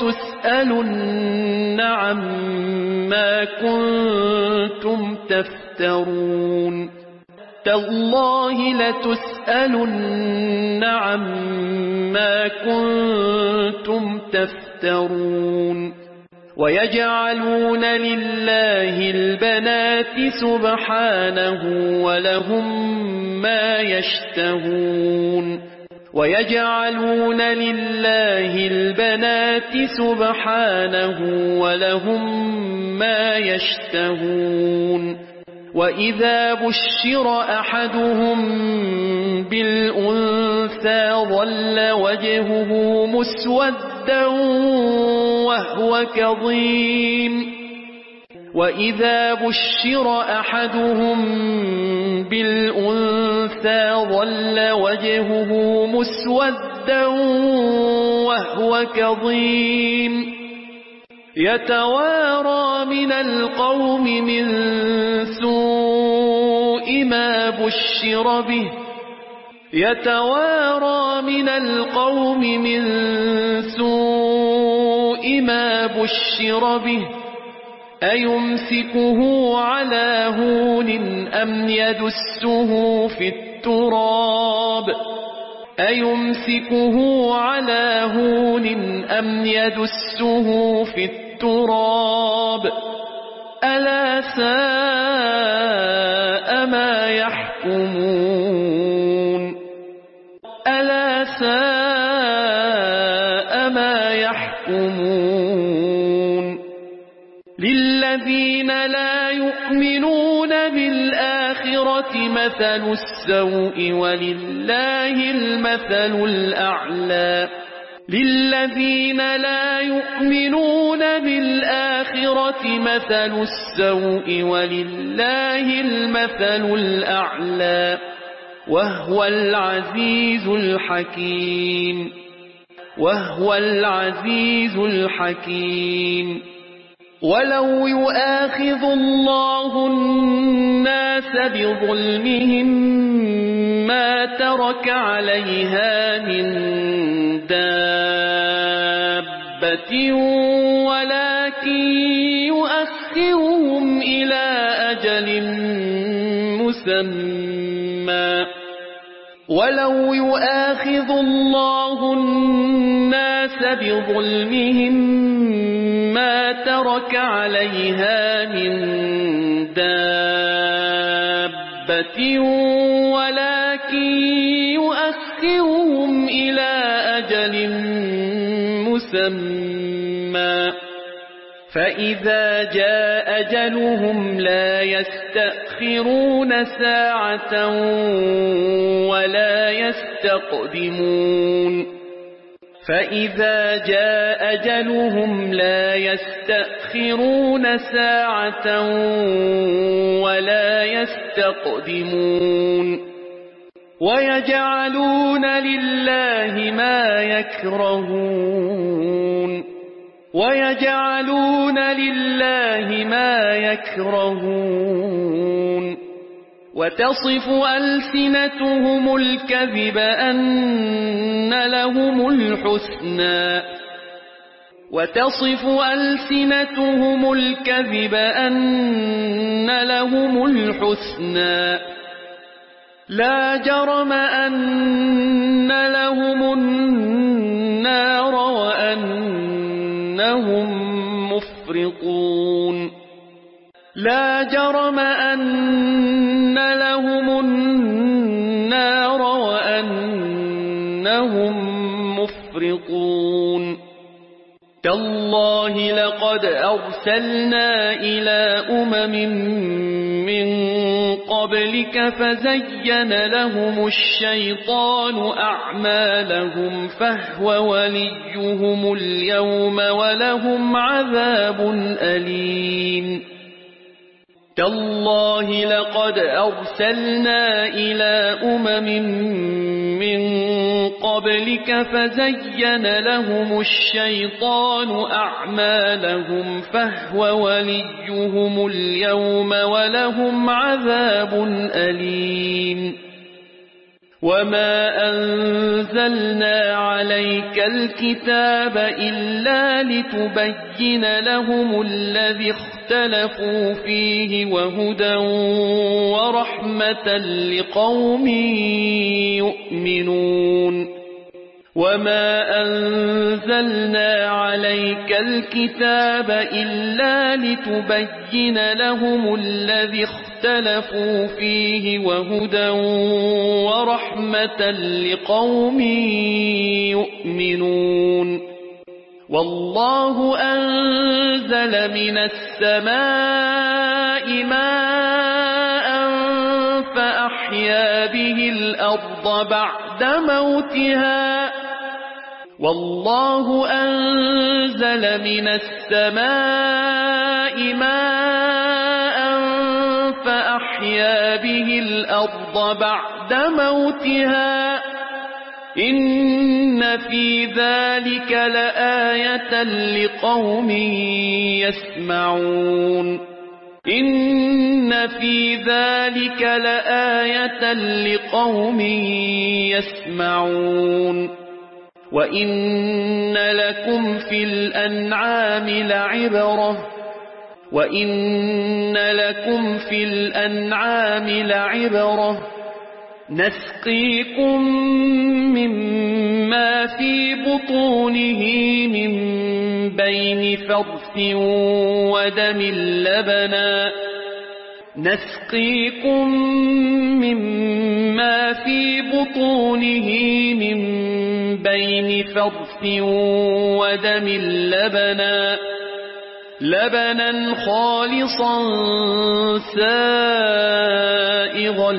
لتسألن عما كنتم تفترون تالله لتسألن عما كنتم تفترون ويجعلون لله البنات سبحانه ولهم ما يشتهون ويجعلون لله البنات سبحانه ولهم ما يشتهون وإذا بشر أحدهم بالأنثى ظل وجهه مسودا وهو كظيم وإذا بشر أحدهم بالأنثى ظل وجهه مسودا وهو كظيم يتوارى من القوم من سوء ما بشر به يتوارى من القوم من سوء ما بشر به أيمسكه على هون أم يدسه في التراب أيمسكه على هون أم يدسه في التراب ألا ساء ما يحكمون ألا ساء ما يحكمون للذين لا يؤمنون بالآخرة مثل السوء ولله المثل الأعلى للذين لا يؤمنون بالآخرة مثل السوء ولله المثل الأعلى وهو العزيز الحكيم وهو العزيز الحكيم ولو يؤاخذ الله الناس بظلمهم ما ترك عليها من دابة ولكن يؤخرهم إلى أجل مسمى ولو يؤاخذ الله الناس بظلمهم ما ترك عليها من دابة ولكن يؤخرهم إلى أجل مسمى فإذا جاء أجلهم لا يستأخرون ساعة ولا يستقدمون فإذا جاء أجلهم لا يستأخرون ساعة ولا يستقدمون ويجعلون لله ما يكرهون ويجعلون لله ما يكرهون وتصف ألسنتهم الكذب أن لهم الحسنى وتصف ألسنتهم الكذب أن لهم الحسنى لا جرم أن لهم النار وأنهم مفرطون لا جرم أن لهم النار وأنهم مفرطون تالله لقد أرسلنا إلى من قبلك فزين لهم الشيطان أعمالهم فهو وليهم اليوم ولهم عذاب أليم تالله لقد أرسلنا إلى من قبلك فزين لهم الشيطان أعمالهم فهو وليهم اليوم ولهم عذاب أليم وما أنزلنا عليك الكتاب إلا لتبين لهم الذي اختلفوا فيه وهدى ورحمة لقوم يؤمنون وما أنزلنا عليك الكتاب إلا لتبين لهم الذي اختلفوا فيه وهدى ورحمة لقوم يؤمنون والله أنزل من السماء ماء فأحيا به الأرض بعد موتها والله أنزل من السماء ماء فأحيا به الأرض بعد موتها إن في ذلك لآية لقوم يسمعون إن في ذلك لآية لقوم يسمعون وإن لكم في الأنعام لعبرة نسقيكم مما في بطونه من بين فرث ودم لبنا خالصا سائغا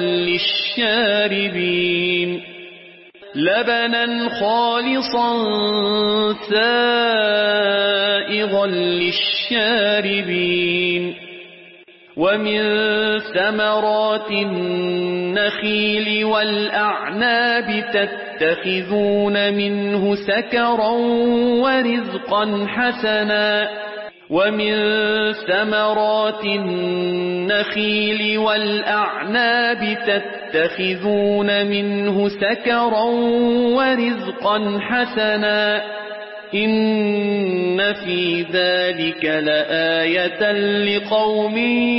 للشاربين ومن ثمرات النخيل والأعناب تتخذون منه سكرا ورزقا حسنا إن في ذلك لآية لقوم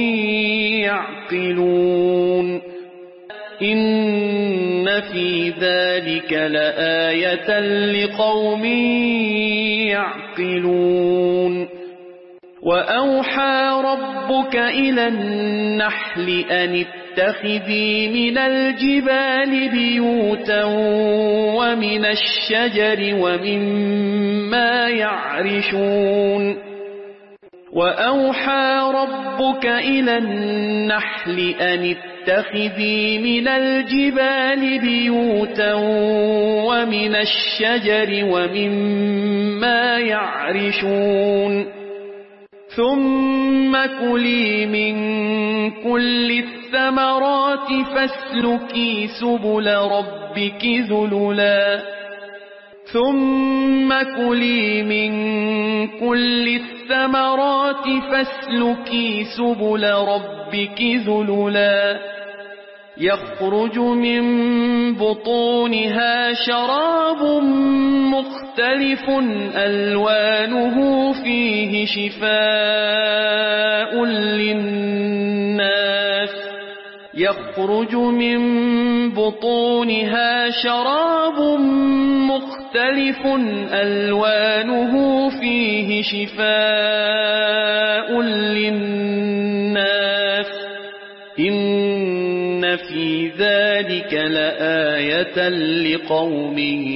يعقلون وأوحى ربك إلى النحل أن اتخذي من الجبال بيوتا ومن الشجر ومما يعرشون ثم كلي من كل الثمرات فاسلكي سبل ربك ذللا يخرج من بطونها شراب مختلف ألوانه فيه شفاء للناس إن في ذلك لآية لقوم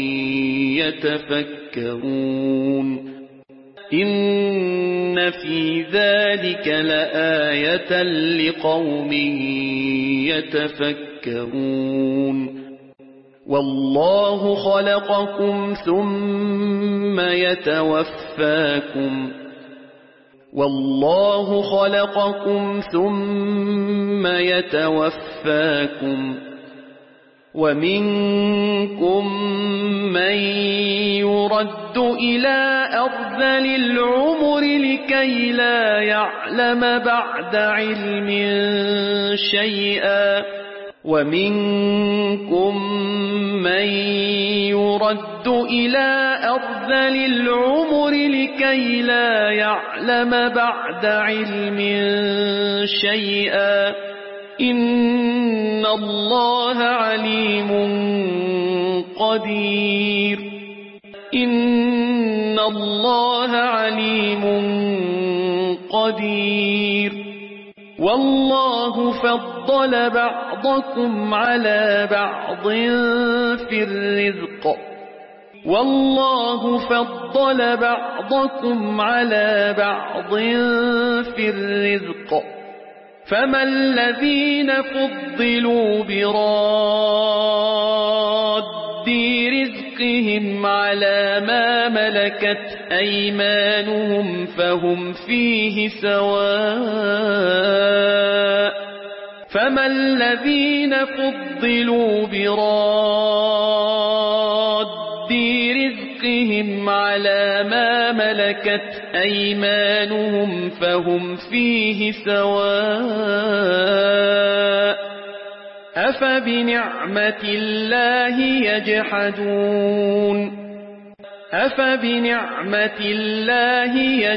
يتفكرون والله خلقكم ثم يتوفاكم والله خلقكم ثم يتوفاكم ومنكم من يرد إلى أرذل العمر لكي لا يعلم بعد علم شيئا ومنكم من يرد إلى أرذل العمر لكي لا يعلم بعد علم شيئا إن الله عليم قدير إن الله عليم قدير والله فضل بعضكم على بعض في الرزق والله فضل بعضكم على بعض في الرزق فما الذين فضلوا براد رزقهم على ما ملكت أيمانهم فهم فيه سواء فما الذين فضلوا براد رزقهم على ما ملكت أيمانهم فهم فيه سواء أفبنعمة الله يجحدون أفبنعمة الله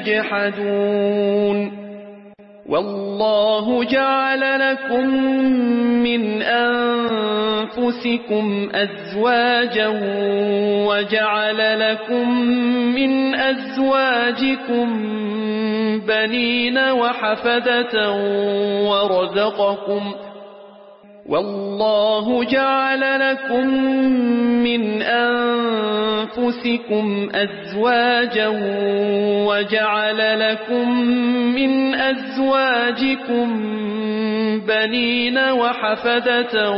يجحدون والله جعل لكم من أنفسكم أزواجا وجعل لكم من أزواجكم بنين وحفدة ورزقكم والله جعل لكم من أنفسكم أزواجا وجعل لكم من أزواجكم بنين وحفدة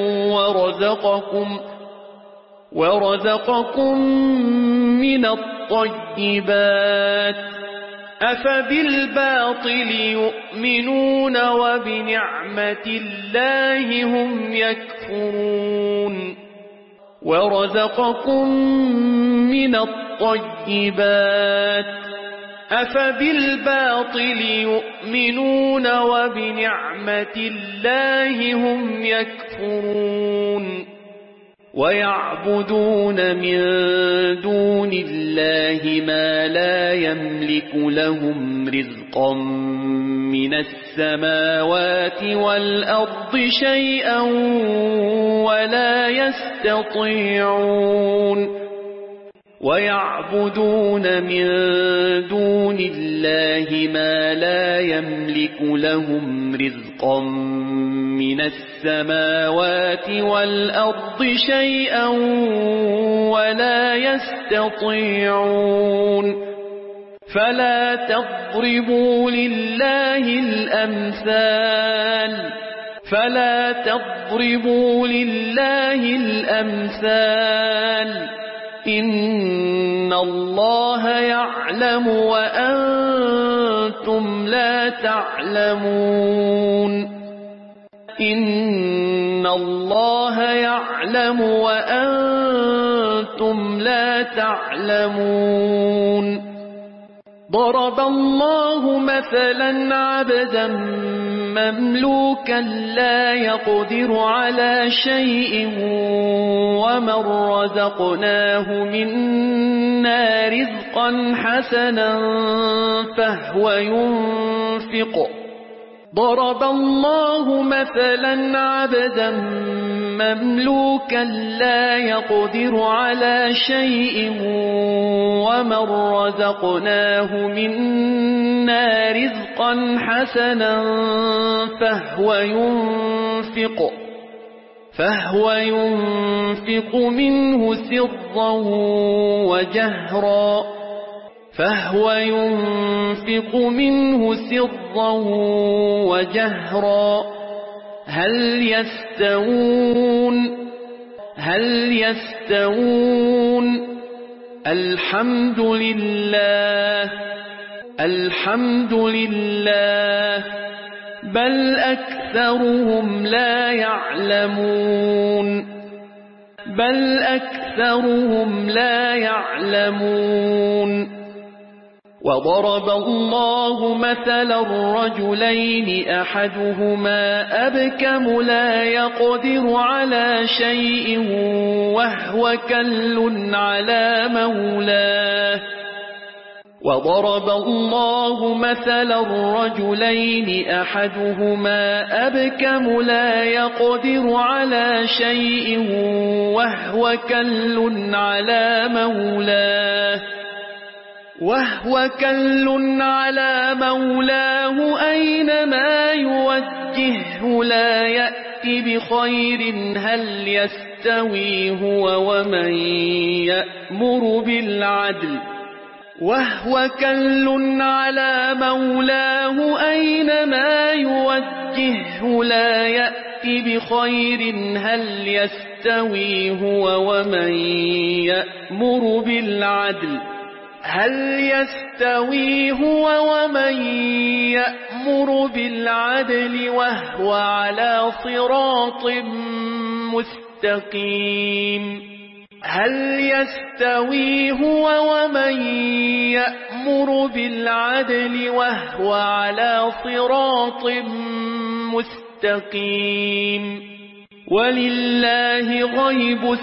ورزقكم من الطيبات أفبالباطل يؤمنون وبنعمة الله هم يكفرون ورزقكم من الطيبات أفبالباطل يؤمنون وبنعمة الله هم يكفرون ويعبدون من دون الله ما لا يملك لهم رزقا من السماوات والأرض شيئا ولا يستطيعون ويعبدون من دون الله ما لا يملك لهم رزقا من السماوات والأرض شيئا ولا يستطيعون فلا تضربوا لله الأمثال إن الله يعلم وأنتم لا تعلمون إن الله يعلم وأنتم لا تعلمون ضرب الله مثلا عبدا مملوكا لا يقدر على شيء ومن رزقناه منا رزقا حسنا فهو ينفق ضرب الله مثلا عبدا مملوكا لا يقدر على شيء ومن رزقناه منا رزقا حسنا فهو ينفق منه سرا وجهرا هل يستوون الحمد الحمد لله بل أكثرهم لا يعلمون وضرب الله مثلا الرجلين أحدهما أبكم لا يقدر على شيء وهو كل على مولاه وضرب الله مثلا الرجلين أحدهما أبكم لا يقدر على شيء وهو كل على مولاه أينما يوجهه لا يأتي بخير هل يستوي هو ومن يأمر بالعدل وهو على صراط مستقيم هل يستوي هو ومن يأمر بالعدل وهو على صراط مستقيم ولله غيب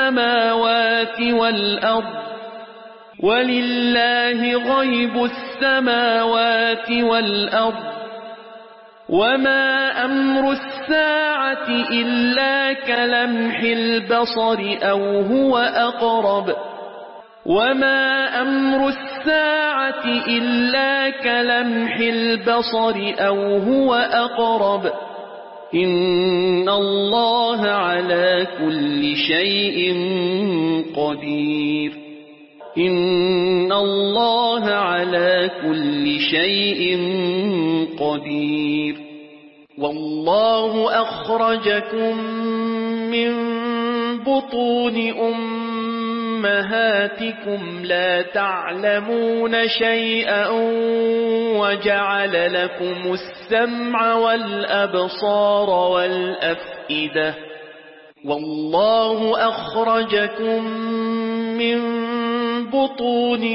السماوات والأرض وما أمر الساعة إلا كلمح البصر أو هو أقرب إن الله على كل شيء قدير والله أخرجكم من بطون أمهاتكم لا تعلمون شيئا وجعل لكم السمع والأبصار والأفئدة والله أخرجكم من بطون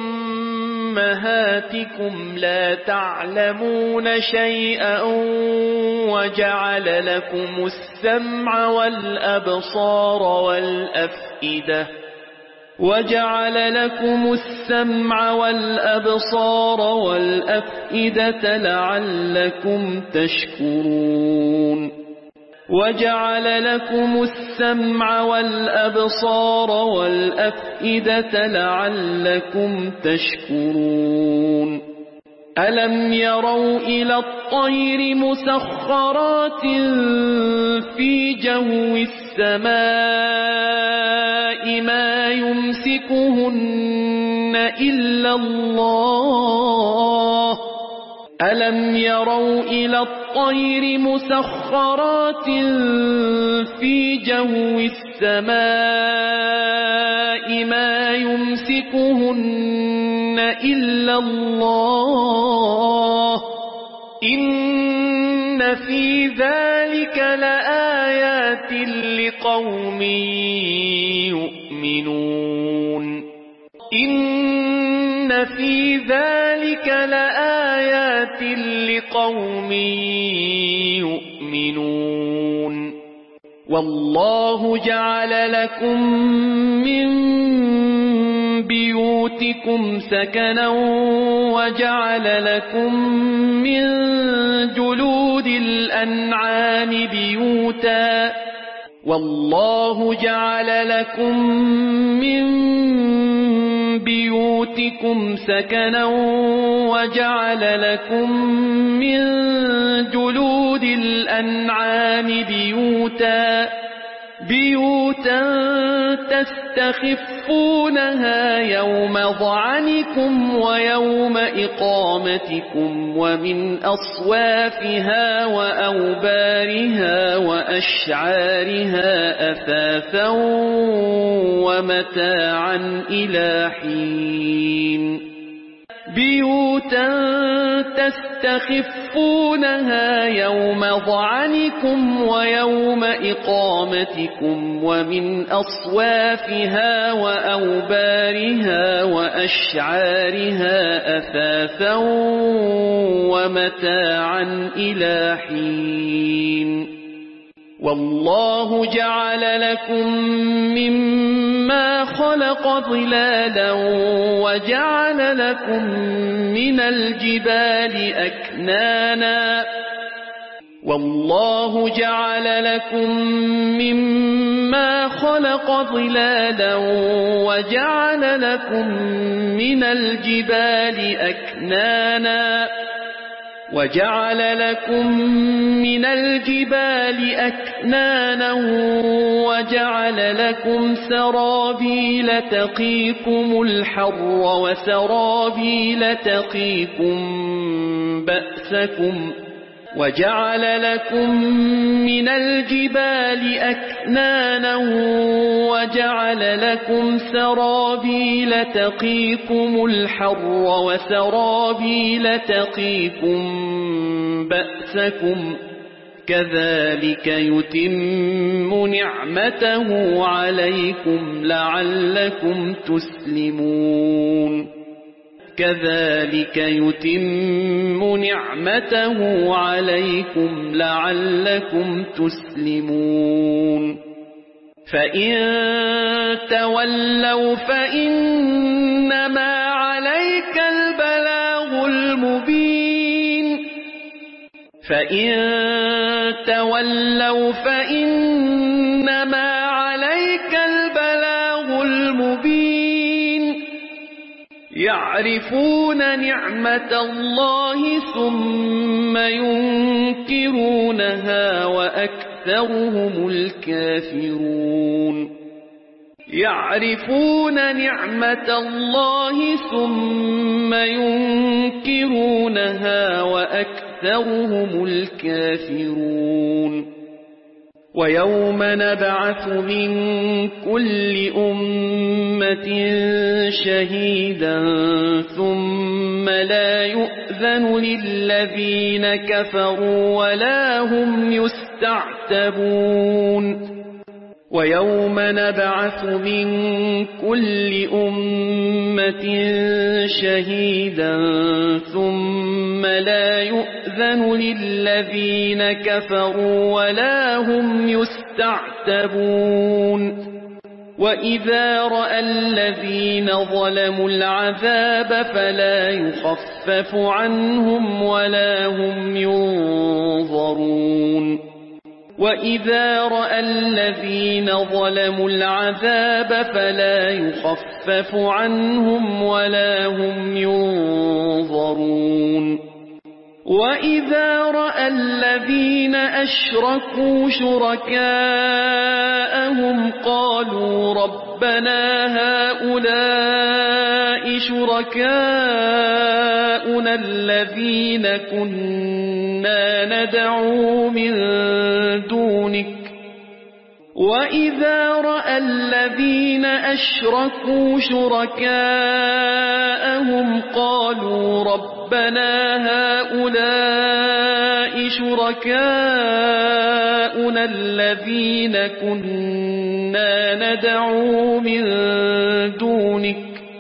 أمهاتكم لا تعلمون شيئا وجعل لكم السمع والأبصار والأفئدة لعلكم تشكرون وجعل لكم السمع والأبصار والأفئدة لعلكم تشكرون ألم يروا إلى الطير مسخرات في جو السماء ما يمسكهن إلا الله ألم يروا إلى الطير مسخرات في جو السماء ما يمسكهن إلا الله إن في ذلك لآيات لقوم يؤمنون والله جعل لكم من بيوتكم سكنا وجعل لكم من جلود الأنعام بيوتا والله جعل لكم من بيوتكم سكنا وجعل لكم من جلود الأنعام بيوتا تستخفونها يوم ظعنكم ويوم إقامتكم ومن أصوافها وأوبارها وأشعارها أثاثا ومتاعا إلى حين بيوتا تستخفونها يوم ظعنكم ويوم إقامتكم ومن أصوافها وأوبارها وأشعارها أثاثا ومتاعا إلى حين والله جعل لكم مما خلق ظلالا وجعل لكم من الجبال أكنانا والله جعل لكم مما خلق ظلالا وجعل لكم من الجبال أكنانا وجعل لكم سرابيل تقيكم الحر وسرابيل تقيكم بأسكم وجعل لكم من الجبال أكنانا وجعل لكم سرابيل تقيكم الحر وسرابيل تقيكم بأسكم كذلك يتم نعمته عليكم لعلكم تسلمون كذلك يتم نعمته عليكم لعلكم تسلمون فإن تولوا فإنما عليك البلاغ المبين فإن تولوا فإنما عليك البلاغ المبين يعرفون نعمة الله ثم ينكرونها وأكثرهم الكافرون يعرفون نعمة الله ثم ينكرونها وأكثرهم الكافرون ويوم نبعث من كل أمة شهيدا ثم لا يؤذن للذين كفروا ولا هم يستعتبون ويوم نبعث من كل أمة شهيدا ثم لا يؤذن للذين كفروا ولا هم يستعتبون وإذا رأى الذين ظلموا العذاب فلا يخفف عنهم ولا هم ينظرون وإذا رأى الذين ظلموا العذاب فلا يخفف عنهم ولا هم ينظرون وإذا رأى الذين أشركوا شركاءهم قالوا ربنا هؤلاء شركاؤنا الذين كنا ندعو من دونك وإذا رأى الذين أشركوا شركاءهم قالوا ربنا هؤلاء شركاؤنا الذين كنا ندعو من دونك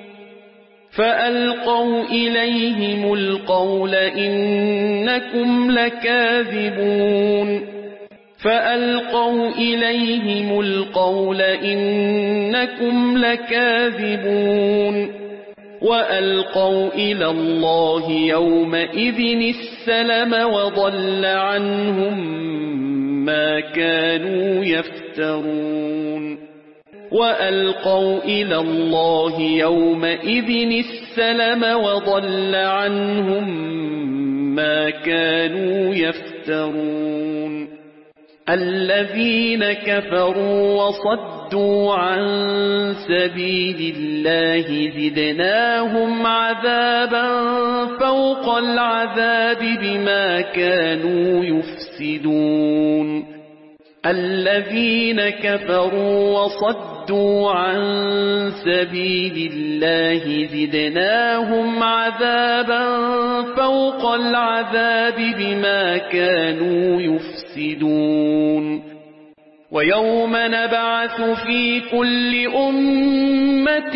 فألقوا إليهم القول إنكم لكاذبون فألقوا إليهم القول إنكم لكاذبون وألقوا إلى الله يومئذ السلم وضل عنهم ما كانوا يفترون وألقوا إلى الله يومئذ السلم وضل عنهم ما كانوا يفترون الذين كفروا وصدوا عن سبيل الله زدناهم عذابا فوق العذاب بما كانوا يفسدون الذين كفروا وصدوا عن سبيل الله زدناهم عذابا فوق العذاب بما كانوا يفسدون ويوم نبعث في كل أمة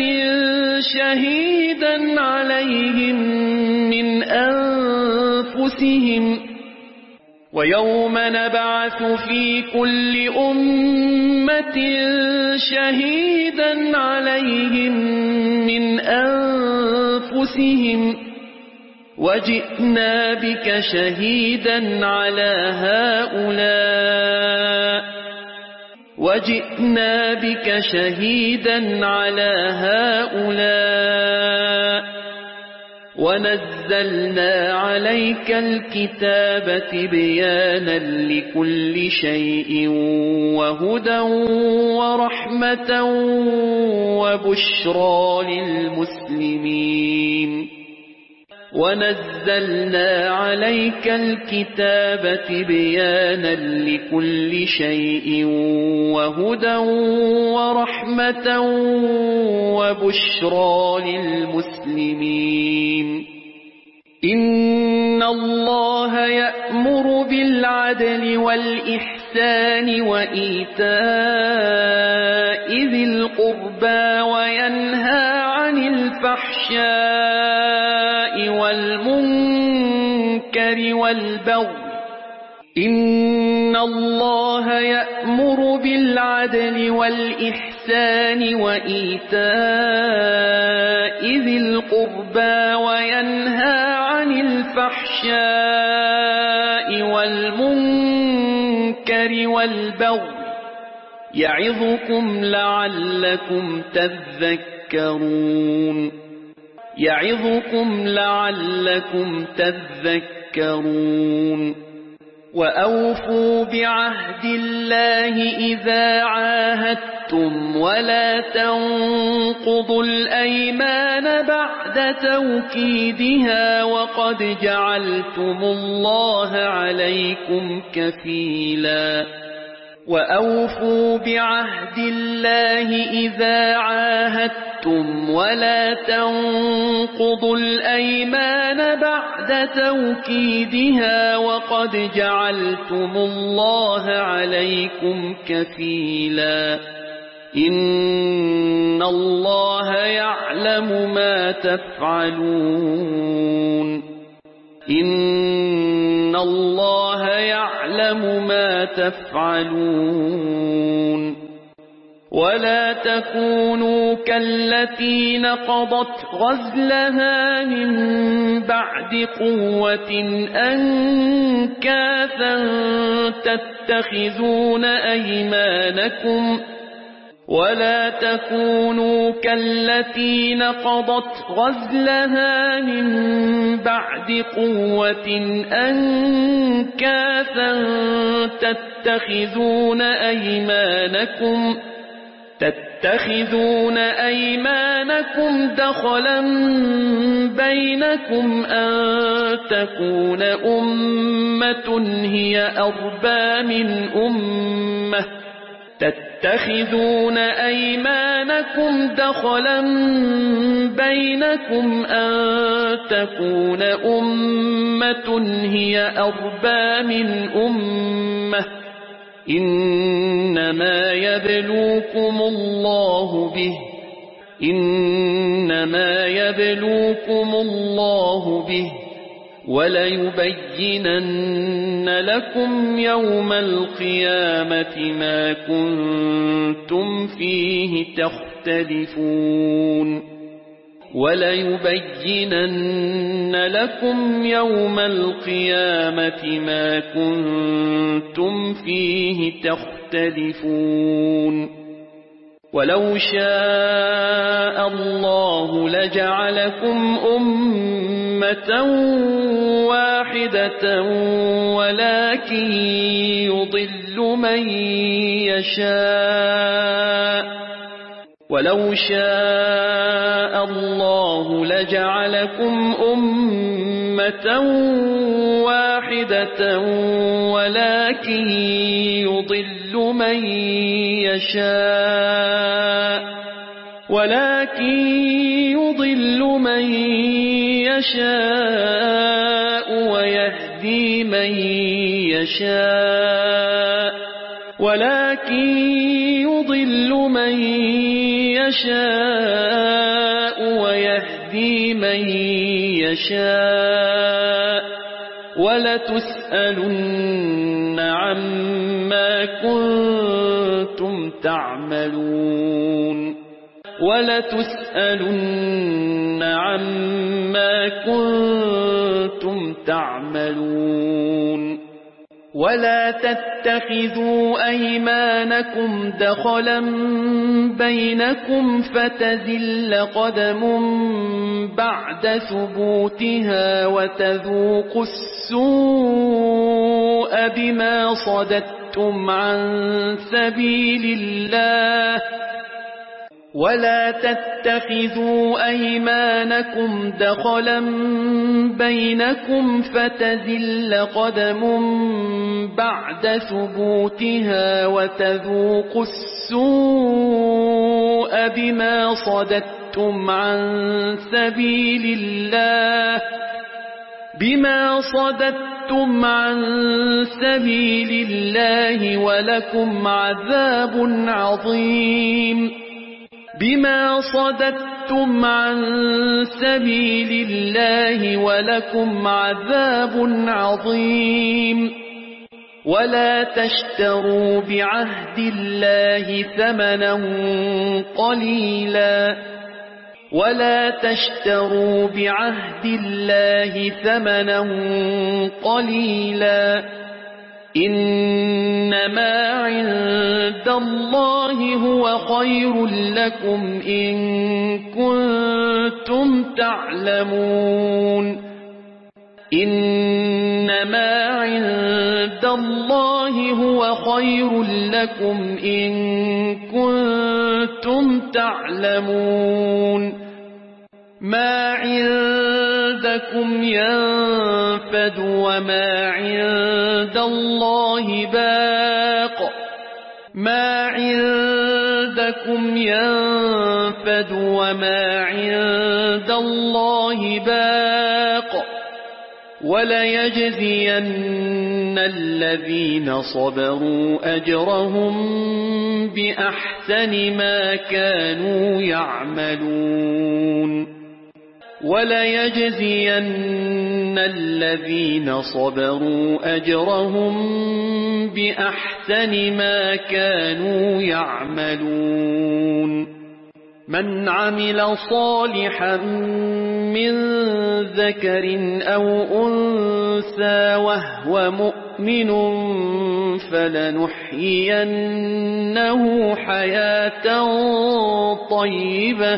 شهيدا عليهم من أنفسهم وجئنا بك شهيدا على هؤلاء ونزلنا عليك الكتاب تبيانا لكل شيء وهدى ورحمة وبشرى للمسلمين إن الله يأمر بالعدل والإحسان وإيتاء ذي القربى وينهى عن الفحشاء والمنكر والبغي يعظكم لعلكم تذكرون وأوفوا بعهد الله إذا عاهدتم ولا تنقضوا الأيمان بعد توكيدها وقد جعلتم الله عليكم كفيلا إن الله يعلم ما تفعلون ولا تكونوا كالتي نقضت غزلها من بعد قوة أنكاثا تتخذون أيمانكم دخلا بينكم أن تكون أمة هي أربى من أمة إنما يبلوكم الله به وليبينن لكم يوم القيامة ما كنتم فيه تختلفون ولو شاء الله لجعلكم أمة واحدة ولكن يضل من يشاء من يشاء ولكن يضل من يشاء ويهدي من يشاء ولكن يضل من يشاء ويهدي من يشاء ولتسألن عما كنتم تعملون ولتسألن عما كنتم تعملون ولا تتخذوا أيمانكم دخلا بينكم فتزل قدم بعد ثبوتها وتذوقوا السوء بما صددتم عن سبيل الله ولا تتخذوا أيمانكم دخلا بينكم فتزل قدم بعد ثبوتها وتذوقوا السوء بما صددتم عن سبيل الله ولكم عذاب عظيم بما صددتم عن سبيل الله ولكم عذاب عظيم ولا تشتروا بعهد الله ثمنا قليلا إنما عند الله هو خير لكم إن كنتم تعلمون إنما عند الله هو خير لكم إن كنتم تعلمون ما عندكم ينفد وما عند الله باق وليجزين الذين صبروا أجرهم بأحسن ما كانوا يعملون من عمل صالحا من ذكر أو أنثى وهو مؤمن فلنحيينه حياة طيبة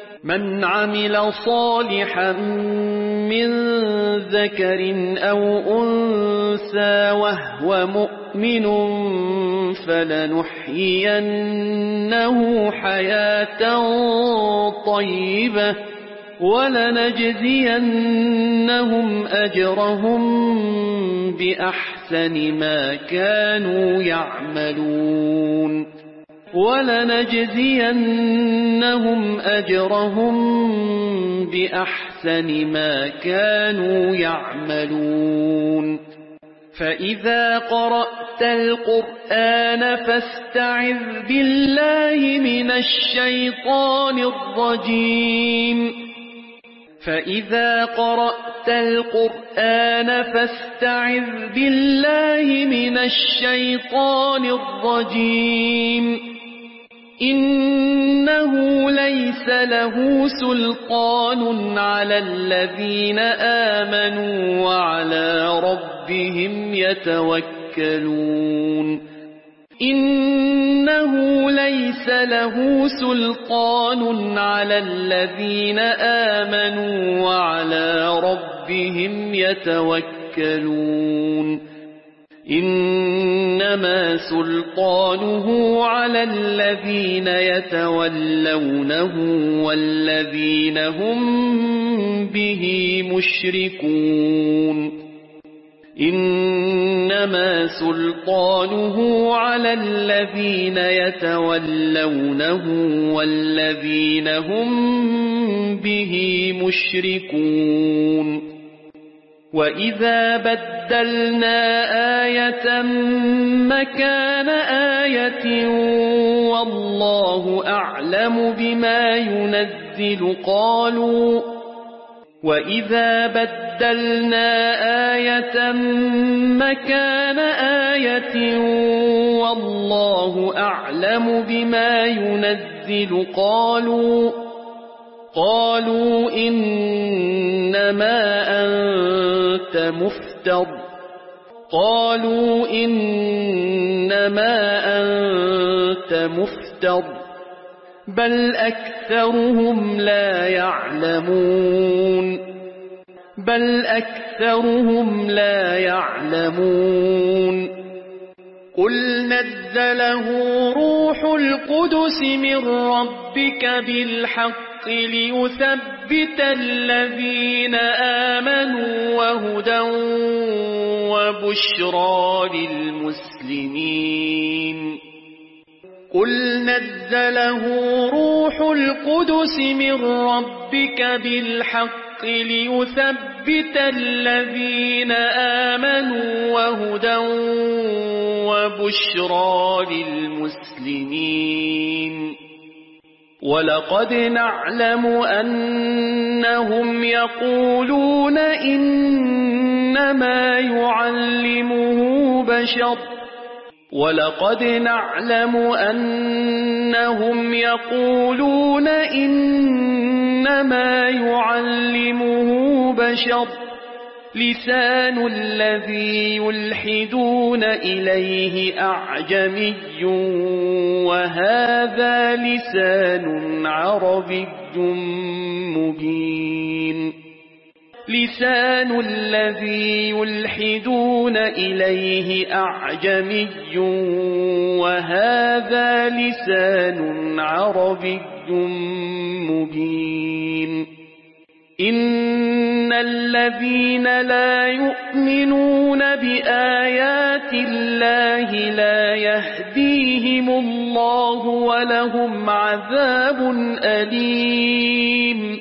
ولنجزينهم أجرهم بأحسن ما كانوا يعملون فإذا قرأت القرآن فاستعذ بالله من الشيطان الرجيم إنه ليس له سلطان على الذين آمنوا وعلى ربهم يتوكلون إنما سلطانه على الذين يتولونه والذين هم به مشركون إنما إنما سلطانه على الذين يتولونه والذين هم به مشركون وإذا بدلنا آية مكان آية والله أعلم بما ينزل وإذا بدلنا آية مكان آية والله أعلم بما ينزل قالوا إنما أنت مفتر بل أكثرهم لا يعلمون قل نزله روح القدس من ربك بالحق ليثبت الذين آمنوا وهدى وبشرى للمسلمين قل نزله روح القدس من ربك بالحق ليثبت الذين آمنوا وهدى وبشرى للمسلمين ولقد نعلم أنهم يقولون إنما يعلمه بشر لسان الذي يلحدون إليه أعجمي وهذا لسان عربي مبين لسان الذي يلحدون إليه أعجمي وهذا لسان عربي مبين إن الذين لا يؤمنون بآيات الله لا يهديهم الله ولهم عذاب أليم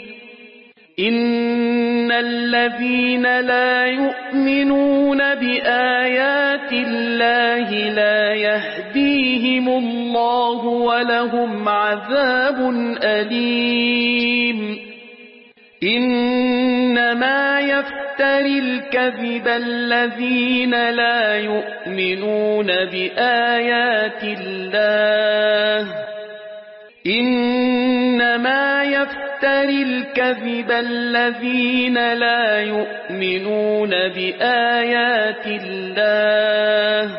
إن الذين لا يؤمنون بآيات الله لا يهديهم الله ولهم عذاب أليم إنما يفتري الكذب الذين لا يؤمنون بآيات الله إنما يفتري الكذب الذين لا يؤمنون بآيات الله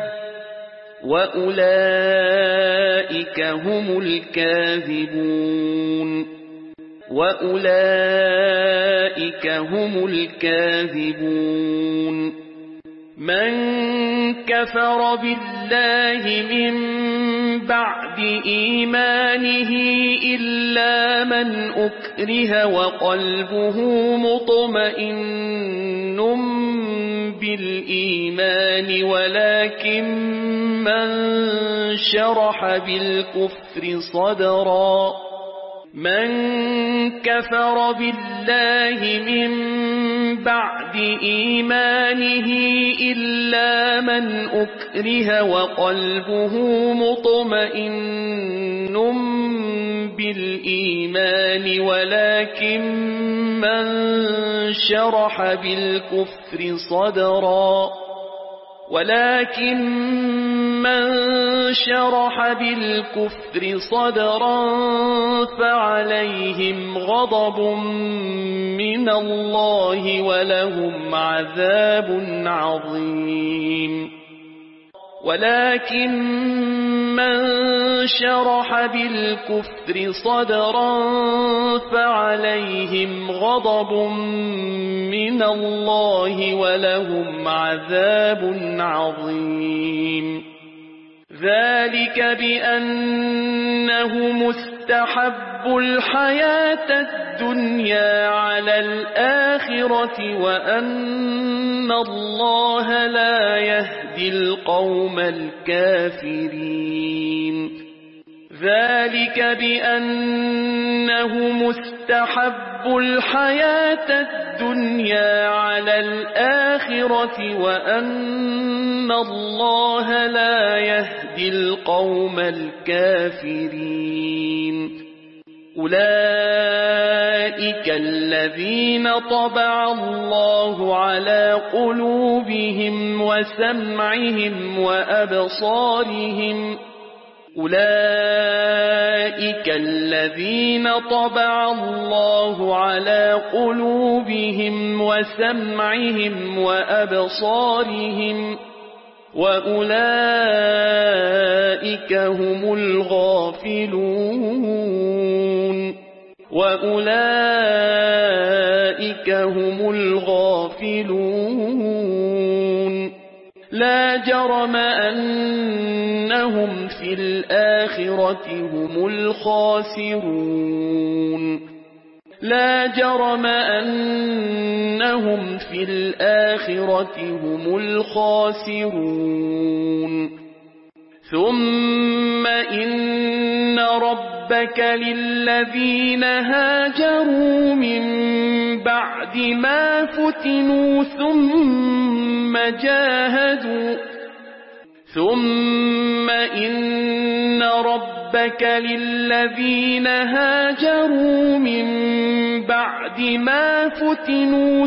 وأولئك هم الكاذبون من كفر بالله من بعد إيمانه إلا من أكره وقلبه مطمئن بالإيمان ولكن من شرح بالكفر صدرا من كفر بالله من بعد إيمانه إلا من أكره وقلبه مطمئن بالإيمان ولكن من شرح بالكفر صدرا فعليهم غضب من الله ولهم عذاب عظيم ولكن من شرح بالكفر صدرا فعليهم غضب من الله ولهم عذاب عظيم ذلك بأنه مستحب الحياة الدنيا على الآخرة وأن الله لا يهدي القوم الكافرين ذلك بأنه مستحب الحياة الدنيا على الآخرة وأن الله لا يهدي القوم الكافرين أولئك الذين طبع الله على قلوبهم وسمعهم وأبصارهم أولئك الذين طبع الله على قلوبهم وسمعهم وأبصارهم وأولئك هم الغافلون لا جرم أنهم في الآخرة هم الخاسرون لا جرم أنهم في الآخرة هم الخاسرون ثم إن ربك للذين هاجروا من بعد ما فتنوا ثم إن ربك للذين هاجروا من بعد ما فتنوا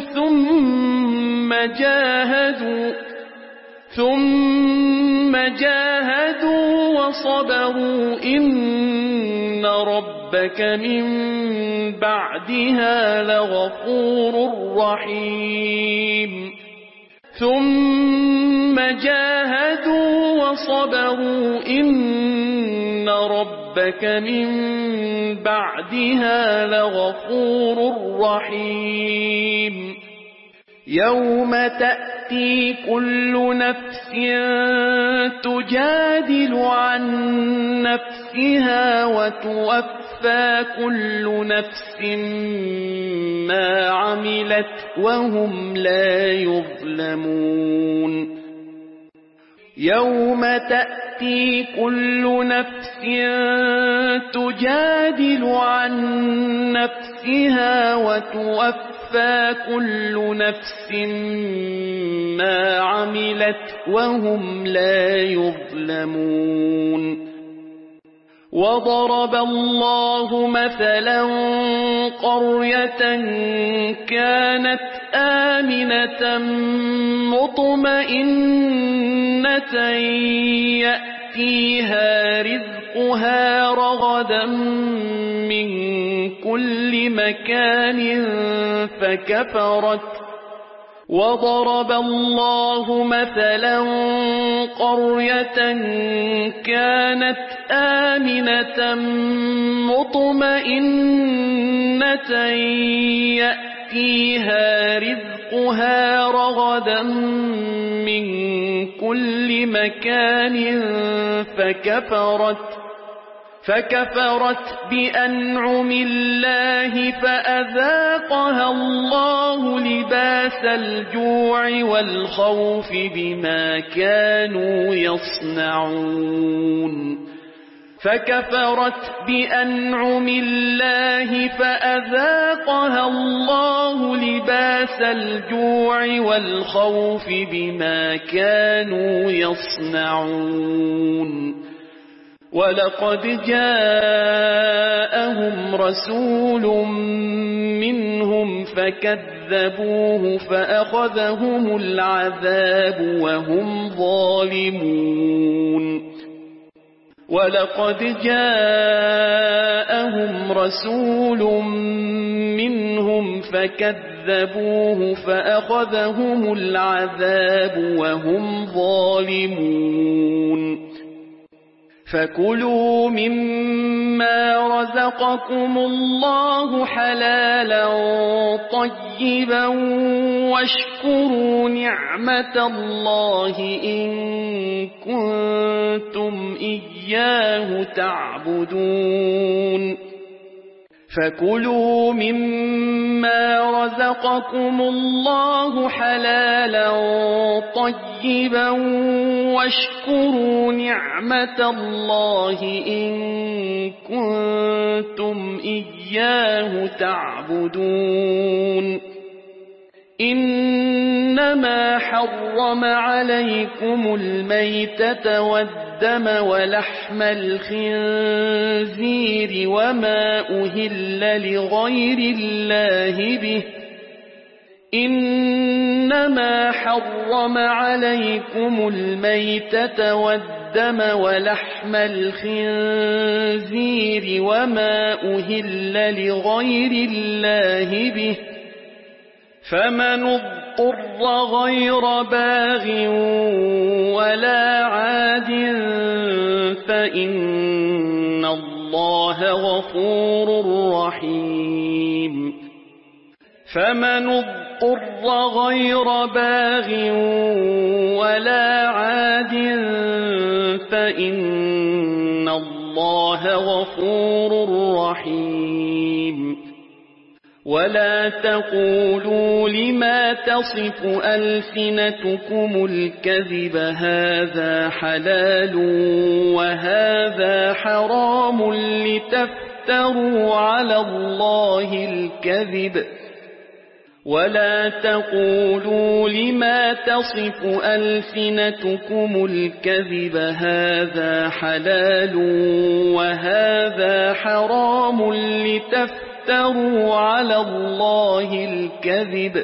ثم جاهدوا وصبروا إن ربك من بعدها لغفور رحيم ثم جاهدوا وصبروا إن ربك من بعدها لغفور رحيم يوم تأتي كل نفس تجادل عن نفسها وتوفى كل نفس ما عملت وهم لا يظلمون يوم تأتي كل نفس تجادل عن نفسها وتوفى كل نفس ما عملت وهم لا يظلمون وضرب الله مثلا قرية كانت آمنة مطمئنة يأتيها رزقها رغدا من كل مكان وضرب الله مثلا قرية كانت آمنة مطمئنة يأتيها رزقها رغدا من كل مكان فكفرت بأنعم الله فأذاقها الله لباس الجوع والخوف بما كانوا يصنعون فكفرت بأنعم الله فأذاقها الله لباس الجوع والخوف بما كانوا يصنعون ولقد جاءهم رسول منهم فكذبوه فأخذهم العذاب وهم ظالمون ولقد جاءهم رسول منهم فكذبوه فأخذهم العذاب وهم ظالمون فكلوا مما رزقكم الله حلالا طيبا واشكروا نعمة الله إن كنتم إياه تعبدون فكلوا مما رزقكم الله حلالا طيبا واشكروا نعمة الله إن كنتم إياه تعبدون إنما حرم عليكم الميتة والدم ولحم الخنزير وما أهل لغير الله به إنما حرم عليكم الميتة والدم ولحم الخنزير وما أهل لغير الله به فمن اضطر غير باغ ولا عاد فإن الله غفور رحيم فمن اضطر غير باغ ولا عاد فإن الله غفور رحيم ولا تقولوا لما تصف ألسنتكم الكذب هذا حلال وهذا حرام لتفتروا على الله الكذب ولا تقولوا لما تصف ألسنتكم الكذب هذا حلال وهذا حرام لتفتروا على الله الكذب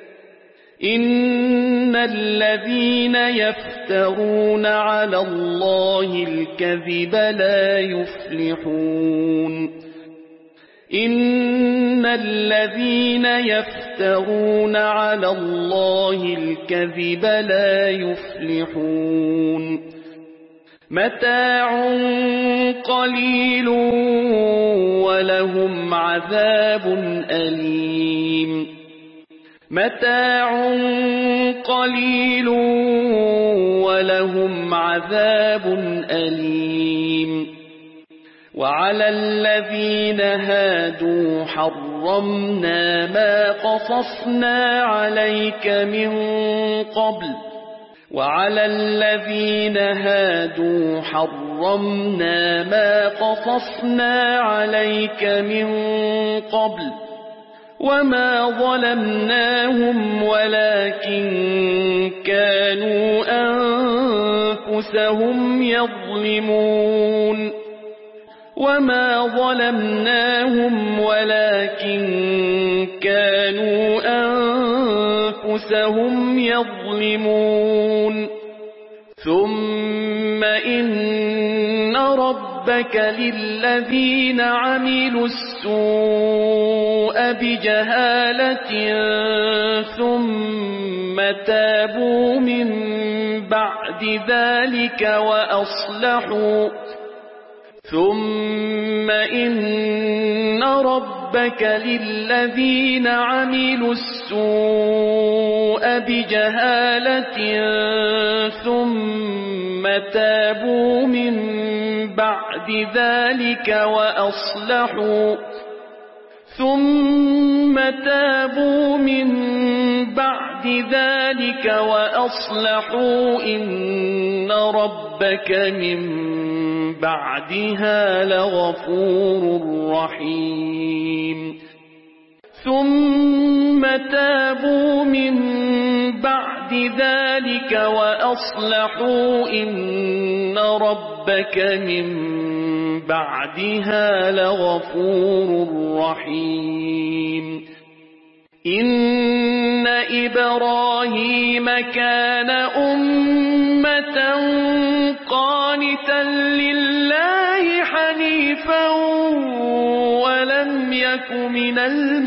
إن الذين يفترون على الله الكذب لا يفلحون إن الذين يفترون على الله الكذب لا يفلحون متاع قليل ولهم عذاب أليم متاع قليل ولهم عذاب أليم وعلى الذين هادوا حرمنا ما قصصنا عليك من قبل وعلى الذين هادوا حرمنا ما قصصنا عليك من قبل وما ظلمناهم ولكن كانوا أنفسهم يظلمون وما ظلمناهم ولكن كانوا أنفسهم يظلمون ثم إن ربك للذين عملوا السوء بجهالة ثم تابوا من بعد ذلك وأصلحوا ثم إن ربك للذين عملوا السوء بجهالة ثم تابوا من بعد ذلك وأصلحوا إن ربك من بعدها لغفور رحيم ثم تابوا من بعد ذلك وأصلحوا إن ربك من بعدها لغفور رحيم إن إبراهيم كان أمة قانتا لله حنيفا ولم يك من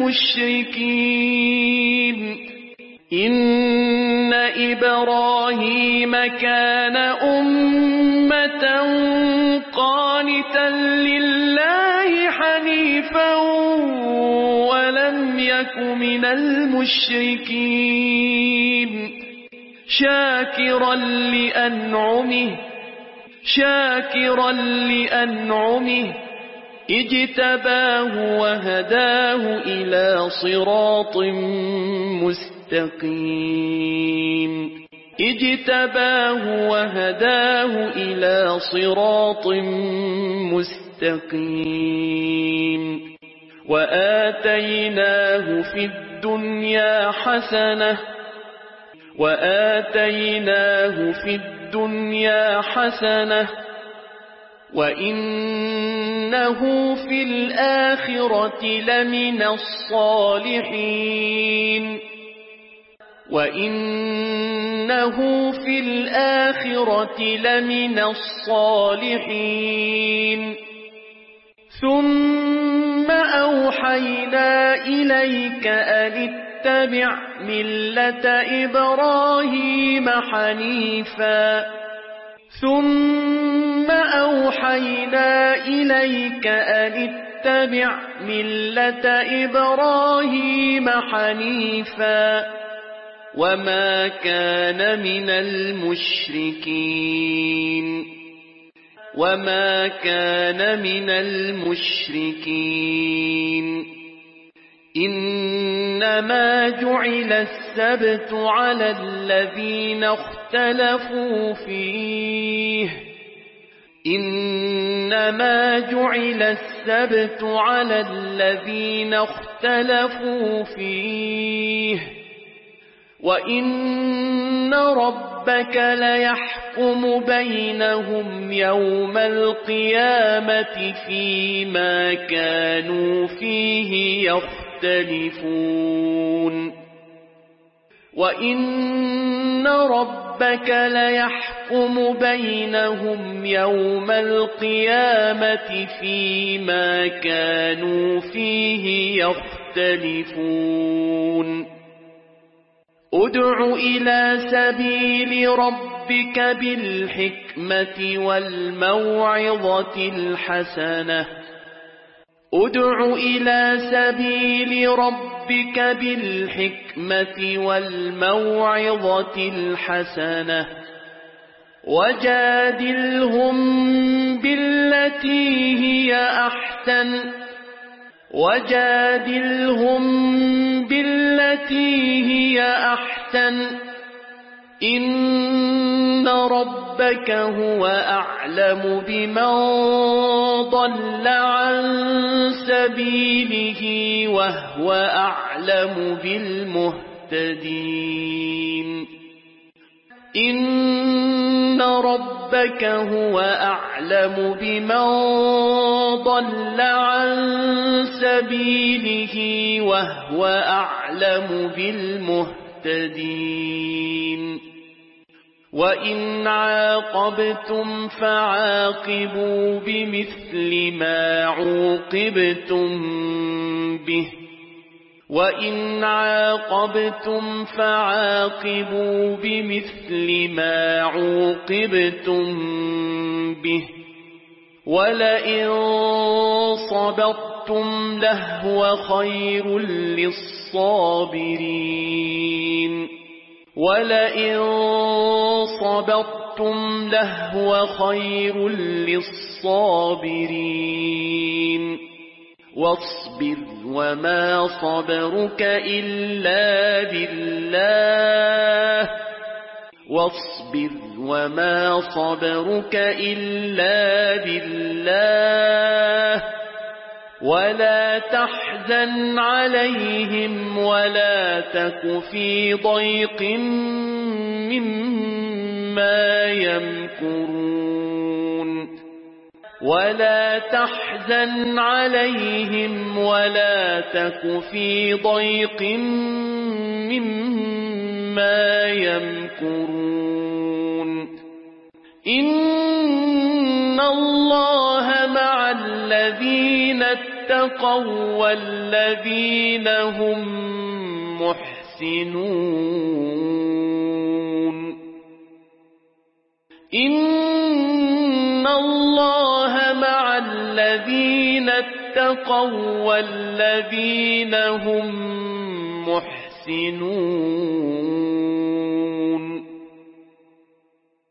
المشركين إن إبراهيم كان أمة قانتا لله حنيفا ولم يك من المشركين شاكرا لأنعمه اجتباه وهداه إلى صراط مستقيم وآتيناه في الدنيا حسنة وإنه في الآخرة لمن الصالحين ثم أوحينا إليك أن اتبع ملة إبراهيم حنيفا وما كان من المشركين إنما جعل السبت على الذين اختلفوا فيه وإن ربك ليحكم بينهم يوم القيامة فيما كانوا فيه يختلفون ادع إلى سبيل ربك بالحكمة والموعظة الحسنة وجادلهم بالتي هي أحسن إن ربك هو أعلم بمن ضل عن سبيله وهو أعلم بالمهتدين إن ربك هو أعلم بمن ضل عن سبيله وهو أعلم بالمهتدين وإن عاقبتم فعاقبوا بمثل ما عوقبتم به ولئن صبرتم لهو خير للصابرين واصبر وما صبرك إلا بالله ولا تحزن عليهم ولا تك في ضيق مما يمكرون إن الله مع الذين اتقوا والذين هم محسنون إن الله مع الذين اتقوا والذين هم محسنون